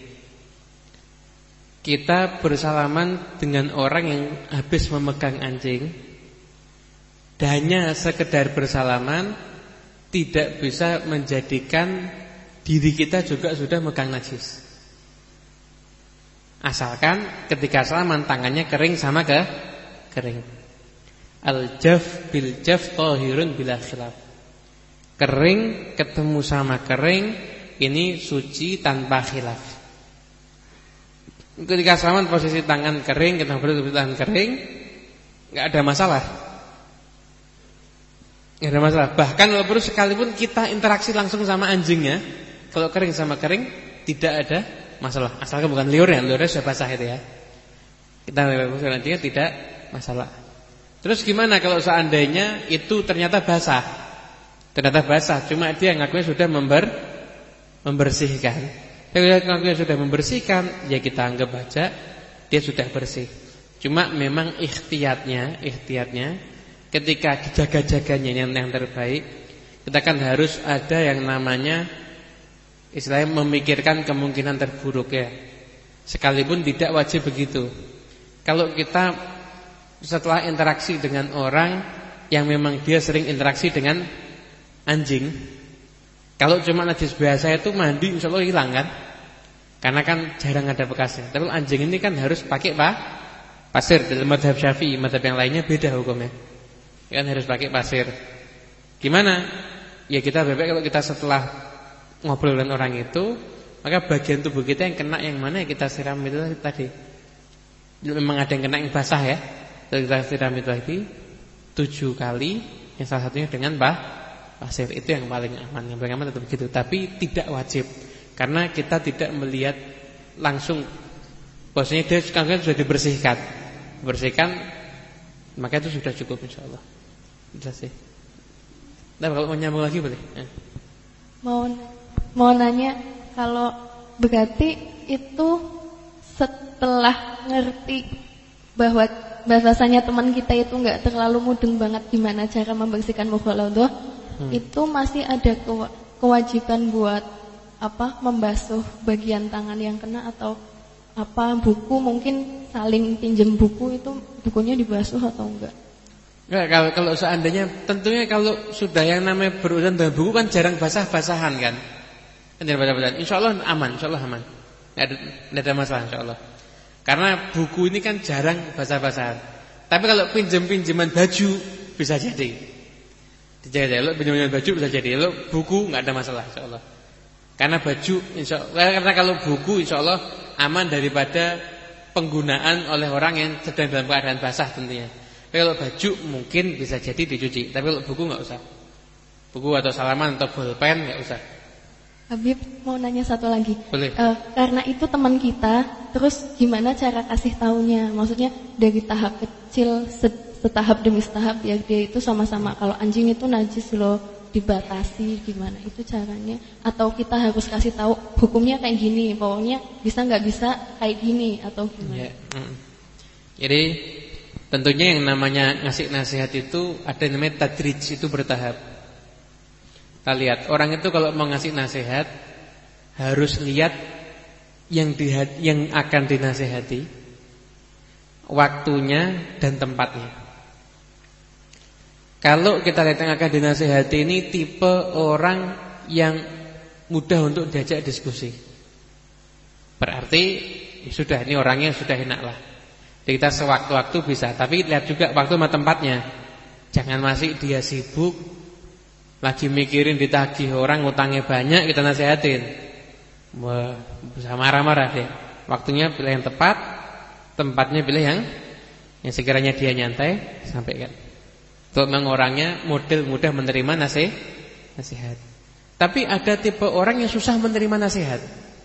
kita bersalaman dengan orang yang habis memegang anjing, hanya sekedar bersalaman tidak bisa menjadikan diri kita juga sudah megang najis. Asalkan ketika salaman tangannya kering sama ke kering. Al-jaf bil jaf tahirun bila khilaf. Kering ketemu sama kering, ini suci tanpa khilaf. Ketika salaman posisi tangan kering, kita posisi tangan kering, enggak ada masalah. Enggak ada masalah. Bahkan walaupun sekalipun kita interaksi langsung sama anjingnya, kalau kering sama kering tidak ada masalah, asalkan bukan liurnya, liurnya sudah basah itu ya. Kita nantinya tidak masalah. Terus gimana kalau seandainya itu ternyata basah Ternyata basah, cuma dia ngakunya sudah member, membersihkan. Tapi ngakunya sudah membersihkan, ya kita anggap aja dia sudah bersih. Cuma memang ikhtiyatnya, ikhtiyatnya ketika jaga-jaganya yang, yang terbaik, kita kan harus ada yang namanya istilahnya memikirkan kemungkinan terburuk ya. Sekalipun tidak wajib begitu. Kalau kita setelah interaksi dengan orang yang memang dia sering interaksi dengan anjing, kalau cuma najis biasa itu mandi insya Allah hilang kan, karena kan jarang ada bekasnya. Tapi anjing ini kan harus pakai apa? Pasir. Dalam mazhab Syafi'i, mazhab yang lainnya beda hukumnya. Kan harus pakai pasir. Gimana? Ya kita bebek kalau kita setelah ngobrol dengan orang itu, maka bagian tubuh kita yang kena yang mana ya kita siram itu tadi. Memang ada yang kena yang basah ya, kita siram itu tadi tujuh kali, yang salah satunya dengan bah pasir. Itu yang paling aman. Yang paling aman tetap begitu. Tapi tidak wajib, karena kita tidak melihat langsung bahwasanya dia sekarang sudah dibersihkan. Bersihkan, maka itu sudah cukup insyaallah. Sudah sih. Nah, kalau mau nyambung lagi boleh. Ya. Mau mau nanya, kalau berarti itu setelah ngerti bahwa bahwasanya teman kita itu enggak terlalu mudeng banget gimana cara membersihkan mukhalathah, hmm. itu masih ada kewajiban buat apa? Membasuh bagian tangan yang kena atau apa buku mungkin saling pinjam buku itu bukunya dibasuh atau enggak? Enggak, kalau kalau seandainya tentunya kalau sudah yang namanya berurusan dengan buku kan jarang basah-basahan kan. Kan jarang basah-basahan. Insyaallah aman, insyaallah aman. Enggak ada enggak ada masalah insyaallah. Karena buku ini kan jarang basah-basahan. Tapi kalau pinjam-pinjaman baju bisa jadi. Dijaga lo pinjam-pinjaman baju bisa jadi. Lo buku enggak ada masalah insyaallah. Karena baju insyaallah, karena kalau buku insyaallah aman daripada penggunaan oleh orang yang sedang dalam keadaan basah tentunya. Tapi kalau baju mungkin bisa jadi dicuci. Tapi kalau buku enggak usah. Buku atau salaman atau bolpen enggak usah. Habib mau nanya satu lagi. Boleh. Uh, karena itu teman kita, terus gimana cara kasih taunya? Maksudnya dari tahap kecil setahap demi setahap ya dia itu sama-sama kalau anjing itu najis loh, dibatasi gimana itu caranya? Atau kita harus kasih tahu hukumnya kayak gini, pokoknya bisa nggak bisa kayak gini atau gimana? Ya. Hmm. Jadi tentunya yang namanya ngasih nasihat itu ada yang namanya tadrij, itu bertahap. Kita lihat orang itu kalau mau ngasih nasihat harus lihat yang di, yang akan dinasihati, waktunya dan tempatnya. Kalau kita lihat yang akan dinasihati ini tipe orang yang mudah untuk diajak diskusi, berarti ya sudah ini orangnya sudah enak lah. Jadi kita sewaktu-waktu bisa, tapi lihat juga waktu sama tempatnya. Jangan masih dia sibuk lagi mikirin ditagih orang utangnya banyak kita nasihatin. Wah, bisa marah-marah deh. Waktunya pilih yang tepat, tempatnya pilih yang yang sekiranya dia nyantai, sampaikan. Untuk mengorangnya model mudah menerima nasihat. Nasihat. Tapi ada tipe orang yang susah menerima nasihat.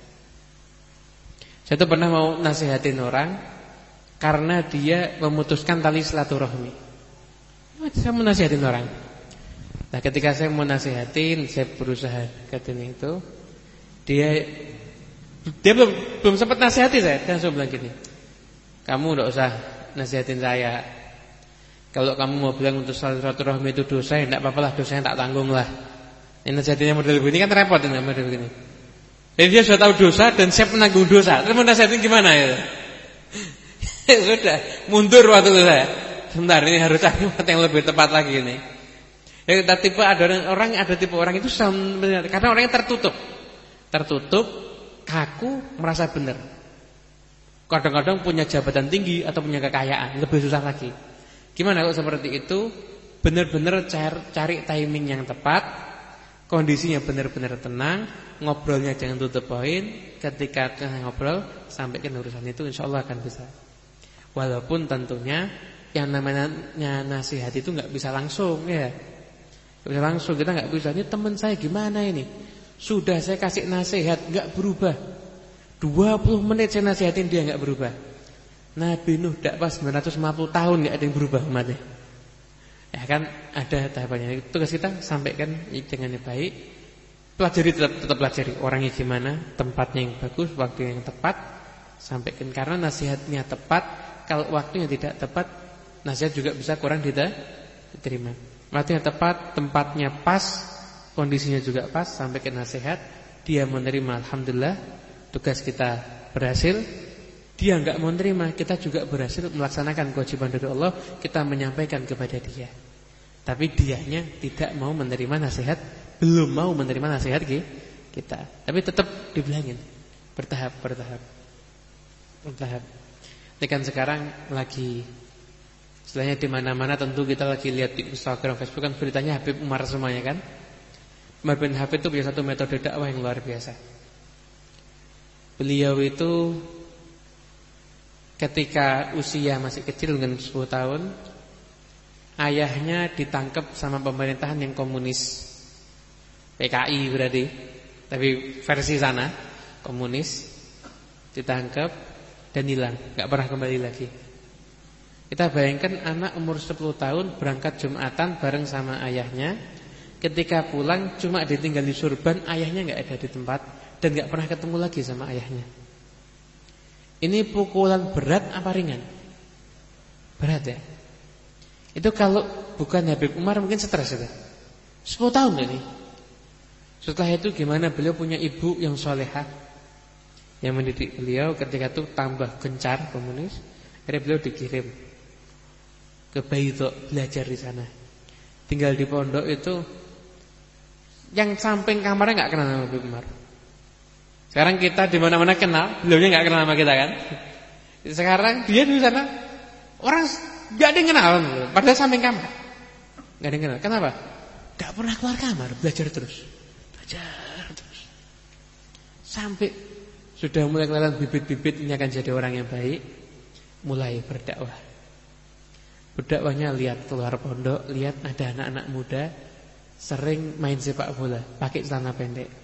Saya tuh pernah mau nasihatin orang karena dia memutuskan tali silaturahmi. Saya mau nasihatin orang. Nah ketika saya mau nasihatin, saya berusaha deketin itu, dia dia belum belum sempat nasihati saya, dia langsung bilang gini, kamu enggak usah nasihatin saya. Kalau kamu mau bilang untuk silaturahmi itu dosa, ya enggak apa-apa lah, dosanya tak tanggung lah. Ini nasihatinnya model begini kan repot ini model begini. Jadi dia sudah tahu dosa dan siap menanggung dosa. Terus mau nasihatin gimana ya? Sudah mundur waktu itu saya. Sebentar ini harus cari waktu yang lebih tepat lagi ini. Ya, tipe ada orang, orang ada tipe orang itu sama, karena orangnya tertutup, tertutup, kaku, merasa benar. Kadang-kadang punya jabatan tinggi atau punya kekayaan, lebih susah lagi. Gimana kalau seperti itu? Benar-benar cari, cari timing yang tepat, kondisinya benar-benar tenang, ngobrolnya jangan tutup poin. Ketika ngobrol sampaikan urusan itu, insya Allah akan bisa. Walaupun tentunya yang namanya nasihat itu nggak bisa langsung ya. Bisa langsung kita nggak bisa. Ini teman saya gimana ini? Sudah saya kasih nasihat nggak berubah. dua puluh menit saya nasihatin dia nggak berubah. Nabi Nuh dakwah sembilan ratus lima puluh tahun nggak ada yang berubah umatnya. Ya kan ada tahapannya. Tugas kita sampaikan dengan baik. Pelajari tetap, tetap pelajari orangnya gimana, tempatnya yang bagus, waktu yang tepat. Sampaikan karena nasihatnya tepat. Kalau waktunya tidak tepat, nasihat juga bisa kurang diterima. Waktunya tepat, tempatnya pas, kondisinya juga pas, sampaikan nasihat. Dia menerima, alhamdulillah, tugas kita berhasil. Dia enggak mau menerima, kita juga berhasil melaksanakan kewajiban dari Allah. Kita menyampaikan kepada dia. Tapi dianya tidak mau menerima nasihat, belum mau menerima nasihat kita. Tapi tetap dibilangin, bertahap, bertahap, bertahap. Ini kan sekarang lagi, istilahnya di mana-mana tentu kita lagi lihat di Instagram, Facebook kan beritanya Habib Umar semuanya kan. Umar bin Habib itu punya satu metode dakwah yang luar biasa. Beliau itu ketika usia masih kecil dengan sepuluh tahun, ayahnya ditangkap sama pemerintahan yang komunis, P K I berarti, tapi versi sana komunis, ditangkap dan hilang, gak pernah kembali lagi. Kita bayangkan anak umur sepuluh tahun berangkat Jumatan bareng sama ayahnya, ketika pulang cuma ditinggal di surban, ayahnya gak ada di tempat dan gak pernah ketemu lagi sama ayahnya. Ini pukulan berat apa ringan? Berat ya. Itu kalau bukan Habib Umar mungkin stres itu. sepuluh tahun ini. Setelah itu gimana beliau punya ibu yang solehah yang mendidik beliau, ketika itu tambah gencar komunis. Akhirnya beliau dikirim ke Baidok belajar di sana. Tinggal di pondok itu, yang samping kamarnya nggak kenal sama Habib Umar. Sekarang kita di mana-mana kenal, beliaunya nggak kenal sama kita kan. Sekarang dia di sana orang nggak ada yang kenal, padahal samping kamar nggak ada yang kenal. Kenapa? Nggak pernah keluar kamar, belajar terus, belajar terus, sampai sudah mulai kelihatan bibit-bibit ini akan jadi orang yang baik. Mulai berdakwah. Berdakwahnya lihat keluar pondok, lihat ada anak-anak muda sering main sepak bola pakai celana pendek.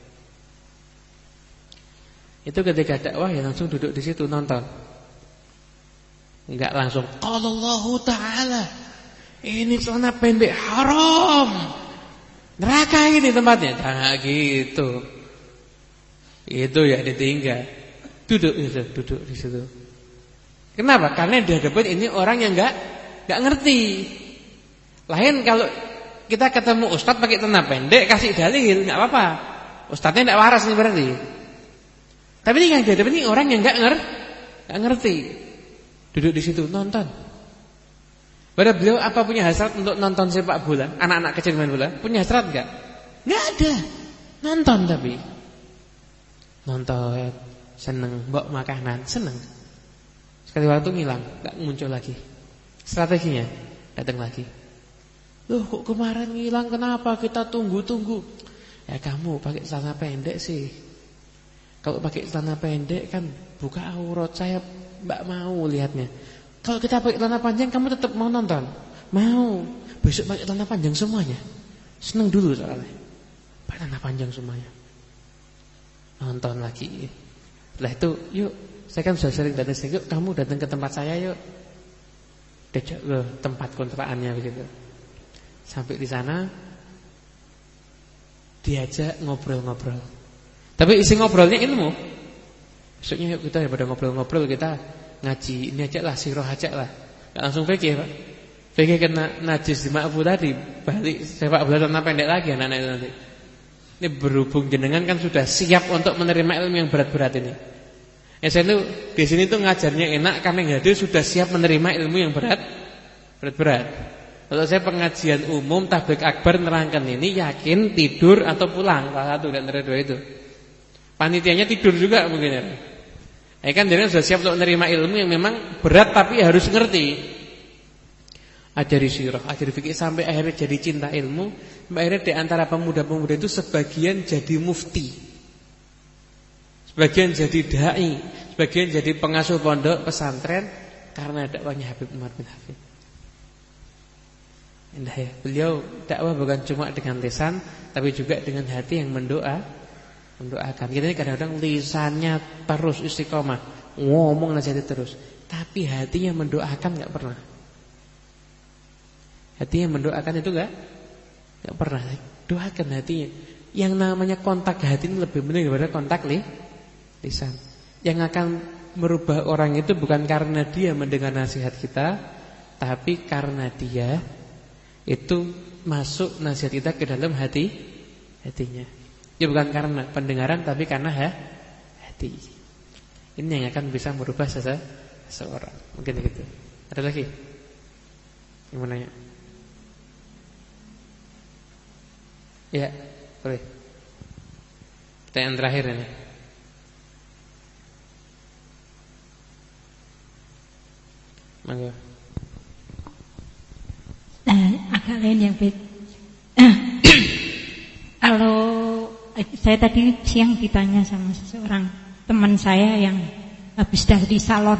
Itu ketika dakwah ya langsung duduk di situ nonton. Enggak langsung qala Allahu ta'ala, ini celana pendek haram, neraka ini tempatnya. Nah gitu. Itu ya ditinggal. Duduk itu, duduk di situ. Kenapa? Karena di hadapan ini orang yang enggak enggak ngerti. Lain kalau kita ketemu ustaz pakai celana pendek kasih dalil enggak apa-apa. Ustaznya enggak waras nih berarti. Tapi ini yang di hadapan ini orang yang enggak ngerti, enggak ngerti. Duduk di situ nonton. Padahal beliau apa punya hasrat untuk nonton sepak bola? Anak-anak kecil main bola punya hasrat enggak? Enggak ada. Nonton tapi nonton seneng, mbok makanan seneng. Sekali waktu ngilang, enggak muncul lagi. Strateginya datang lagi. Loh kok kemarin ngilang, kenapa? Kita tunggu-tunggu. Ya kamu pakai celana pendek sih. Kalau pakai celana pendek kan buka aurat, saya enggak mau lihatnya. Kalau kita pakai celana panjang kamu tetap mau nonton? Mau. Besok pakai celana panjang semuanya. Seneng dulu soalnya. Pakai celana panjang semuanya. Nonton lagi. Setelah itu, yuk, saya kan sudah sering datang sini, yuk kamu datang ke tempat saya yuk. Diajak ke tempat kontrakannya begitu. Sampai di sana diajak ngobrol-ngobrol. Tapi isi ngobrolnya ilmu. Maksudnya yuk kita daripada ngobrol-ngobrol kita ngaji. Ini aja lah, sirah aja lah. Gak langsung fikih Pak. Fikih kena najis di ma'fu tadi, balik sepak bola tanpa pendek lagi anak-anak itu nanti. Ini berhubung jenengan kan sudah siap untuk menerima ilmu yang berat-berat ini. Ya saya itu di sini tuh ngajarnya enak karena yang hadir sudah siap menerima ilmu yang berat, berat-berat. Kalau saya pengajian umum tabligh akbar nerangkan ini yakin tidur atau pulang, salah satu dan antara dua itu. Panitianya tidur juga mungkin ya. Ya kan dia sudah siap untuk menerima ilmu yang memang berat tapi harus ngerti. Ajari sirah, ajari fikih sampai akhirnya jadi cinta ilmu. Akhirnya di antara pemuda-pemuda itu sebagian jadi mufti, sebagian jadi dai, sebagian jadi pengasuh pondok pesantren karena dakwahnya Habib Umar bin Habib. Indah ya, beliau dakwah bukan cuma dengan lisan tapi juga dengan hati yang mendoa, mendoakan. Kita ini kadang-kadang lisannya terus istiqomah, ngomong nasihat terus, tapi hatinya mendoakan enggak pernah. Hatinya mendoakan itu enggak? Enggak pernah. Doakan hatinya. Yang namanya kontak hati ini lebih penting daripada kontak li, lisan. Yang akan merubah orang itu bukan karena dia mendengar nasihat kita, tapi karena dia itu masuk nasihat kita ke dalam hati hatinya. Ya bukan karena pendengaran, tapi karena ha, hati. Ini yang akan bisa merubah sese, seseorang. Mungkin begitu. Ada lagi? Yang mau nanya? Ya, boleh. Pertanyaan terakhir ini. Monggo. Uh, agak lain yang beda. Kalau saya tadi siang ditanya sama seseorang teman saya yang habis dari salon,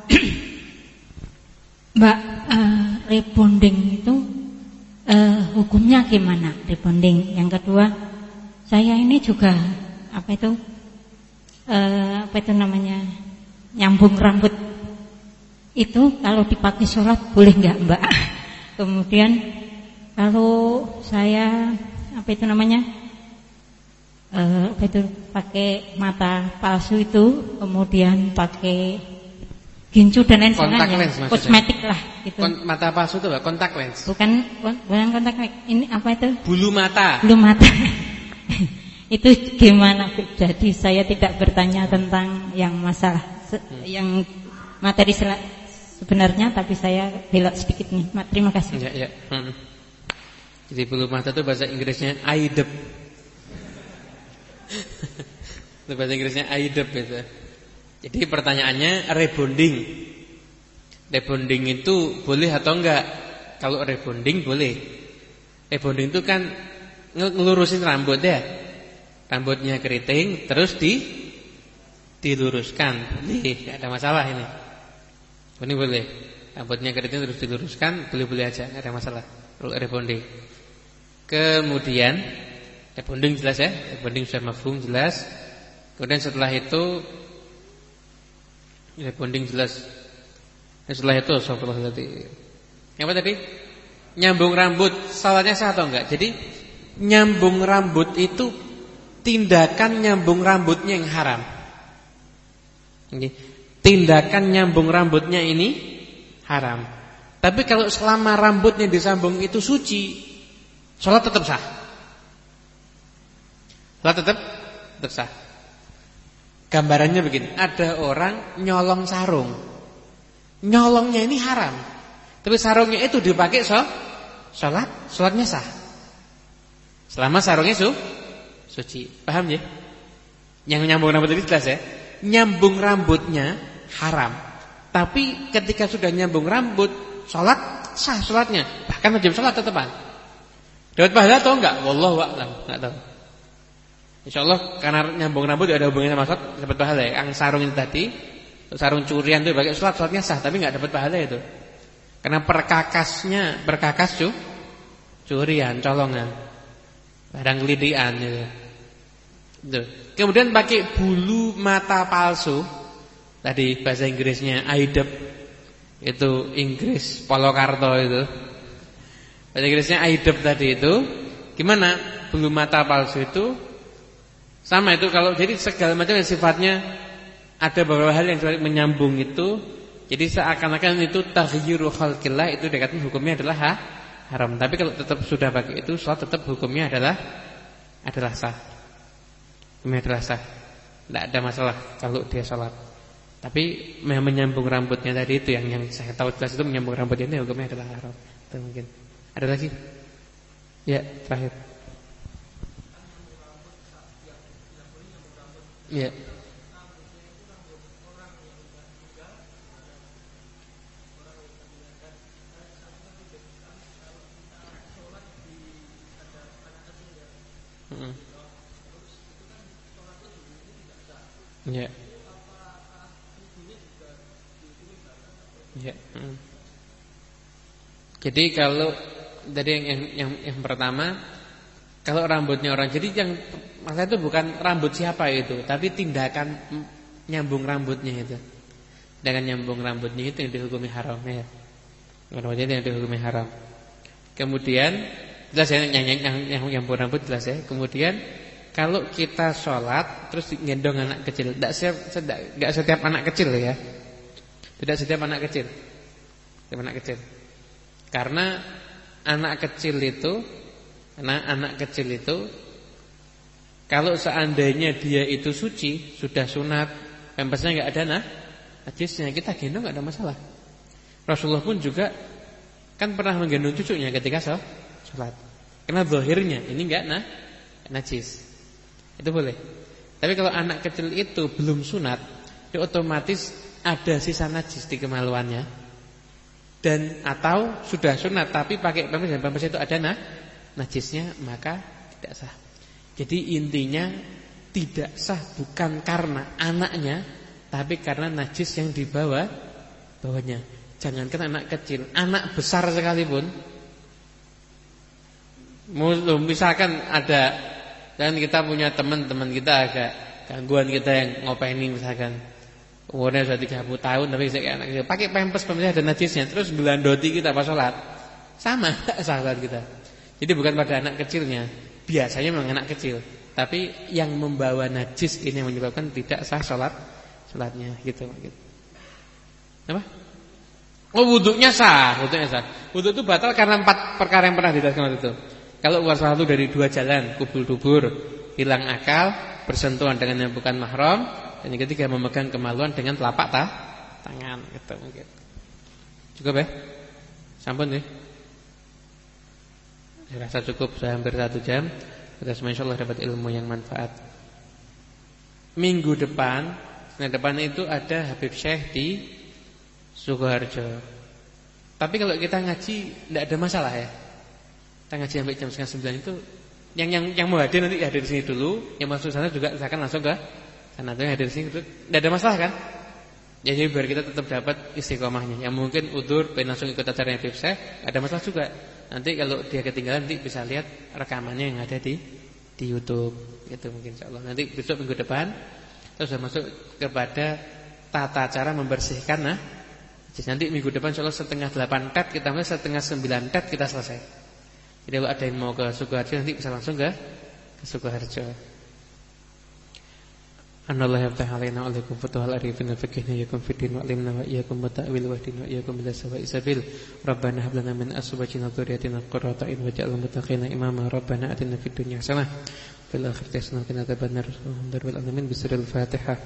Mbak, uh, rebonding itu uh, hukumnya gimana? Rebonding. Yang kedua, saya ini juga apa itu uh, apa itu namanya nyambung rambut itu kalau dipakai sholat boleh nggak, Mbak? Kemudian kalau saya apa itu namanya uh, apa itu pakai mata palsu itu, kemudian pakai gincu dan lain sebagainya, kosmetik lah gitu. Kon, mata palsu itu apa? Kontak lens. Bukan, bukan kontak lens. Ini apa itu? Bulu mata. Bulu mata. Itu gimana? Jadi saya tidak bertanya tentang yang masalah hmm. yang materi sebenarnya, tapi saya belok sedikit nih. Terima kasih. Ya, ya. Hmm. Jadi bulu mata itu bahasa Inggrisnya eye dep. Itu bahasa Inggrisnya eye dep itu. Jadi pertanyaannya rebonding. Rebonding itu boleh atau enggak? Kalau rebonding boleh. Rebonding itu kan ngelurusin rambut ya. Rambutnya keriting terus di diluruskan. Boleh, enggak ada masalah ini. Ini boleh. Rambutnya keriting terus diluruskan, boleh-boleh aja, enggak ada masalah. Kalau rebonding. Kemudian rebonding jelas ya, rebonding sudah mafhum jelas. Kemudian setelah itu rebonding jelas. Setelah itu astagfirullah tadi. Apa tadi? Nyambung rambut, salahnya sah atau enggak? Jadi nyambung rambut itu tindakan nyambung rambutnya yang haram. Ini tindakan nyambung rambutnya ini haram. Tapi kalau selama rambutnya disambung itu suci, sholat tetap sah. Sholat tetap tetap sah. Gambarannya begini, ada orang nyolong sarung. Nyolongnya ini haram. Tapi sarungnya itu dipakai so, sholat, sholatnya sah. Selama sarungnya su, suci. Paham ya? Yang nyambung rambut itu jelas ya. Nyambung rambutnya haram. Tapi ketika sudah nyambung rambut, sholat sah sholatnya. Bahkan wajib sholat tetepan. Dapat pahala atau enggak? Wallahu a'lam, enggak tahu. Insyaallah karena nyambung rambut ada hubungannya sama sholat, dapat pahala ya. Yang sarung ini tadi, sarung curian itu pakai sholat, sholatnya sah, tapi enggak dapat pahala itu. Karena perkakasnya, berkakas cu, curian, colongan, barang gelidian gitu. Itu. Kemudian pakai bulu mata palsu, tadi bahasa Inggrisnya eye dep, itu Inggris Polokarto itu. Bahasa Inggrisnya eye dep tadi itu, gimana? Bulu mata palsu itu sama itu kalau jadi segala macam yang sifatnya ada beberapa hal yang menyambung itu, jadi seakan-akan itu taghyiru khalqillah, itu dikatakan hukumnya adalah ha, haram. Tapi kalau tetap sudah pakai itu, sholat tetap hukumnya adalah adalah sah. Hukumnya adalah sah. Tidak ada masalah kalau dia sholat. Tapi menyambung rambutnya tadi itu yang yang saya tahu jelas itu menyambung rambutnya ini hukumnya adalah haram. Itu mungkin. Ada lagi? Ya, terakhir. Ya. Hmm. Ya. Ya. Hmm. Jadi kalau dari yang yang yang, yang pertama, kalau rambutnya orang, jadi yang masalah itu bukan rambut siapa itu, tapi tindakan nyambung rambutnya itu. Tindakan nyambung rambutnya itu yang dihukumi haram ya. Rambutnya itu yang dihukumi haram. Kemudian jelas ya, yang yang yang, yang, yang berambut jelas ya. Kemudian kalau kita sholat terus gendong anak kecil, tidak setiap tidak setiap anak kecil ya, tidak setiap anak kecil, setiap anak kecil. Karena anak kecil itu, anak anak kecil itu, kalau seandainya dia itu suci, sudah sunat, pampasnya nggak ada nah, najisnya, kita gendong nggak ada masalah. Rasulullah pun juga kan pernah menggendong cucunya ketika sholat. Karena zahirnya ini nggak nah, najis. Itu boleh. Tapi kalau anak kecil itu belum sunat, dia otomatis ada sisa najis di kemaluannya. Dan atau sudah sunat tapi pakai pampas dan pampas itu ada nah, najisnya, maka tidak sah. Jadi intinya tidak sah bukan karena anaknya, tapi karena najis yang dibawa bawanya. Jangankan anak kecil, anak besar sekalipun. Misalkan ada, dan kita punya teman-teman kita agak gangguan, kita yang ngopeni misalkan umurnya sudah tiga puluh tahun tapi kayak anak kecil, pakai pampers pampers ada najisnya, terus gelandoti kita pas sholat, sama salat kita. Jadi bukan pada anak kecilnya, biasanya memang anak kecil, tapi yang membawa najis ini yang menyebabkan tidak sah sholat sholatnya gitu. Apa? Oh, wudhunya sah, wudhunya sah. Wudhu itu batal karena empat perkara yang pernah dijelaskan waktu itu. Kalau keluar satu dari dua jalan, kubul-dubur, hilang akal, bersentuhan dengan yang bukan mahram, dan yang ketiga memegang kemaluan dengan telapak tah, tangan, gitu mungkin. Cukup ya? Sampun ya? Saya rasa cukup, sudah hampir satu jam. Kita semua insyaallah dapat ilmu yang manfaat. Minggu depan, nah depan itu ada Habib Syekh di Sukoharjo. Tapi kalau kita ngaji tidak ada masalah ya. Kita ngaji sampai jam setengah sembilan itu, yang yang yang mau hadir nanti hadir di sini dulu, yang masuk sana juga silakan langsung ke sana. Tuh yang hadir di sini itu tidak ada masalah kan? Ya, jadi biar kita tetap dapat istiqomahnya. Yang mungkin udzur pengen langsung ikut acaranya Habib Syekh, ada masalah juga. Nanti kalau dia ketinggalan nanti bisa lihat rekamannya yang ada di di YouTube. Itu mungkin insyaallah. Nanti besok minggu depan kita sudah masuk kepada tata cara membersihkan nah. Jadi nanti minggu depan insyaallah setengah delapan tet kita mulai, setengah sembilan tet kita selesai. Jadi kalau ada yang mau ke Sukoharjo nanti bisa langsung ke, ke Sukoharjo. Anallahu yaftah alaina wa alaikum futuhal arifin wa fiqhina yakum fiddin wa alimna wa iyyakum ta'wil wa din wa iyyakum ila sawa'i sabil. Rabbana hab lana min azwajina dzurriyyatina qurrata a'yun waj'alna muttaqina imama. Rabbana atina fid dunya hasanah wa fil akhirati hasanah wa qina adzabannar. Alhamdulillahil alamin bisirril Fatihah.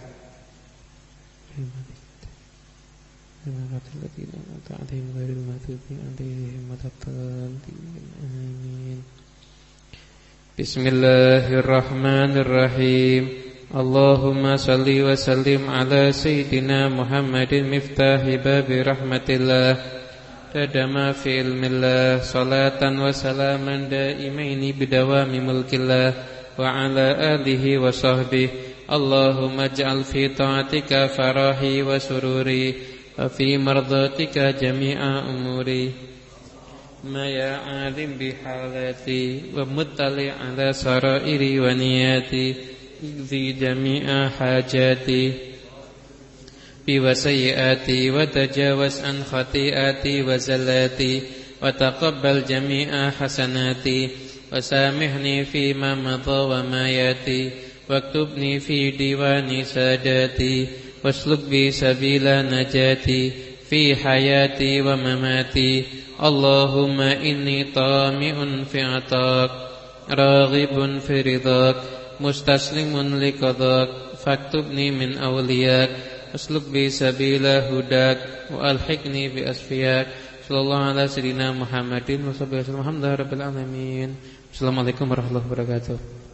Bismillahirrahmanirrahim. Allahumma salli wa sallim ala sayyidina Muhammadin miftahi babi rahmatillah tadama fi ilmillah salatan wa salaman daimaini bidawami mulkillah wa ala alihi wa sahbihi. Allahumma ij'al fi ta'atika farahi wa sururi وفي مرضاتك جميع أموري ما يا عالم بحالاتي ومطلع على سرائري ونياتي اقضي جميع حاجاتي وسيئاتي وتجاوز عن خطيئاتي وزلاتي وتقبل جميع حسناتي وسامحني فيما مضى وما ياتي واكتبني في ديوان ساداتي واسلك بي سبيل نجاتي في حياتي ومماتي. اللهم إني طامع في عطاك راغب في رضاك مستسلم لقضاك فاكتبني من أولياك واسلك بي سبيل هداك وألحقني بأصفياك. صلى الله على سيدنا محمد وصحبه وسلم. الحمد لله رب العالمين. Assalamualaikum warahmatullahi wabarakatuh.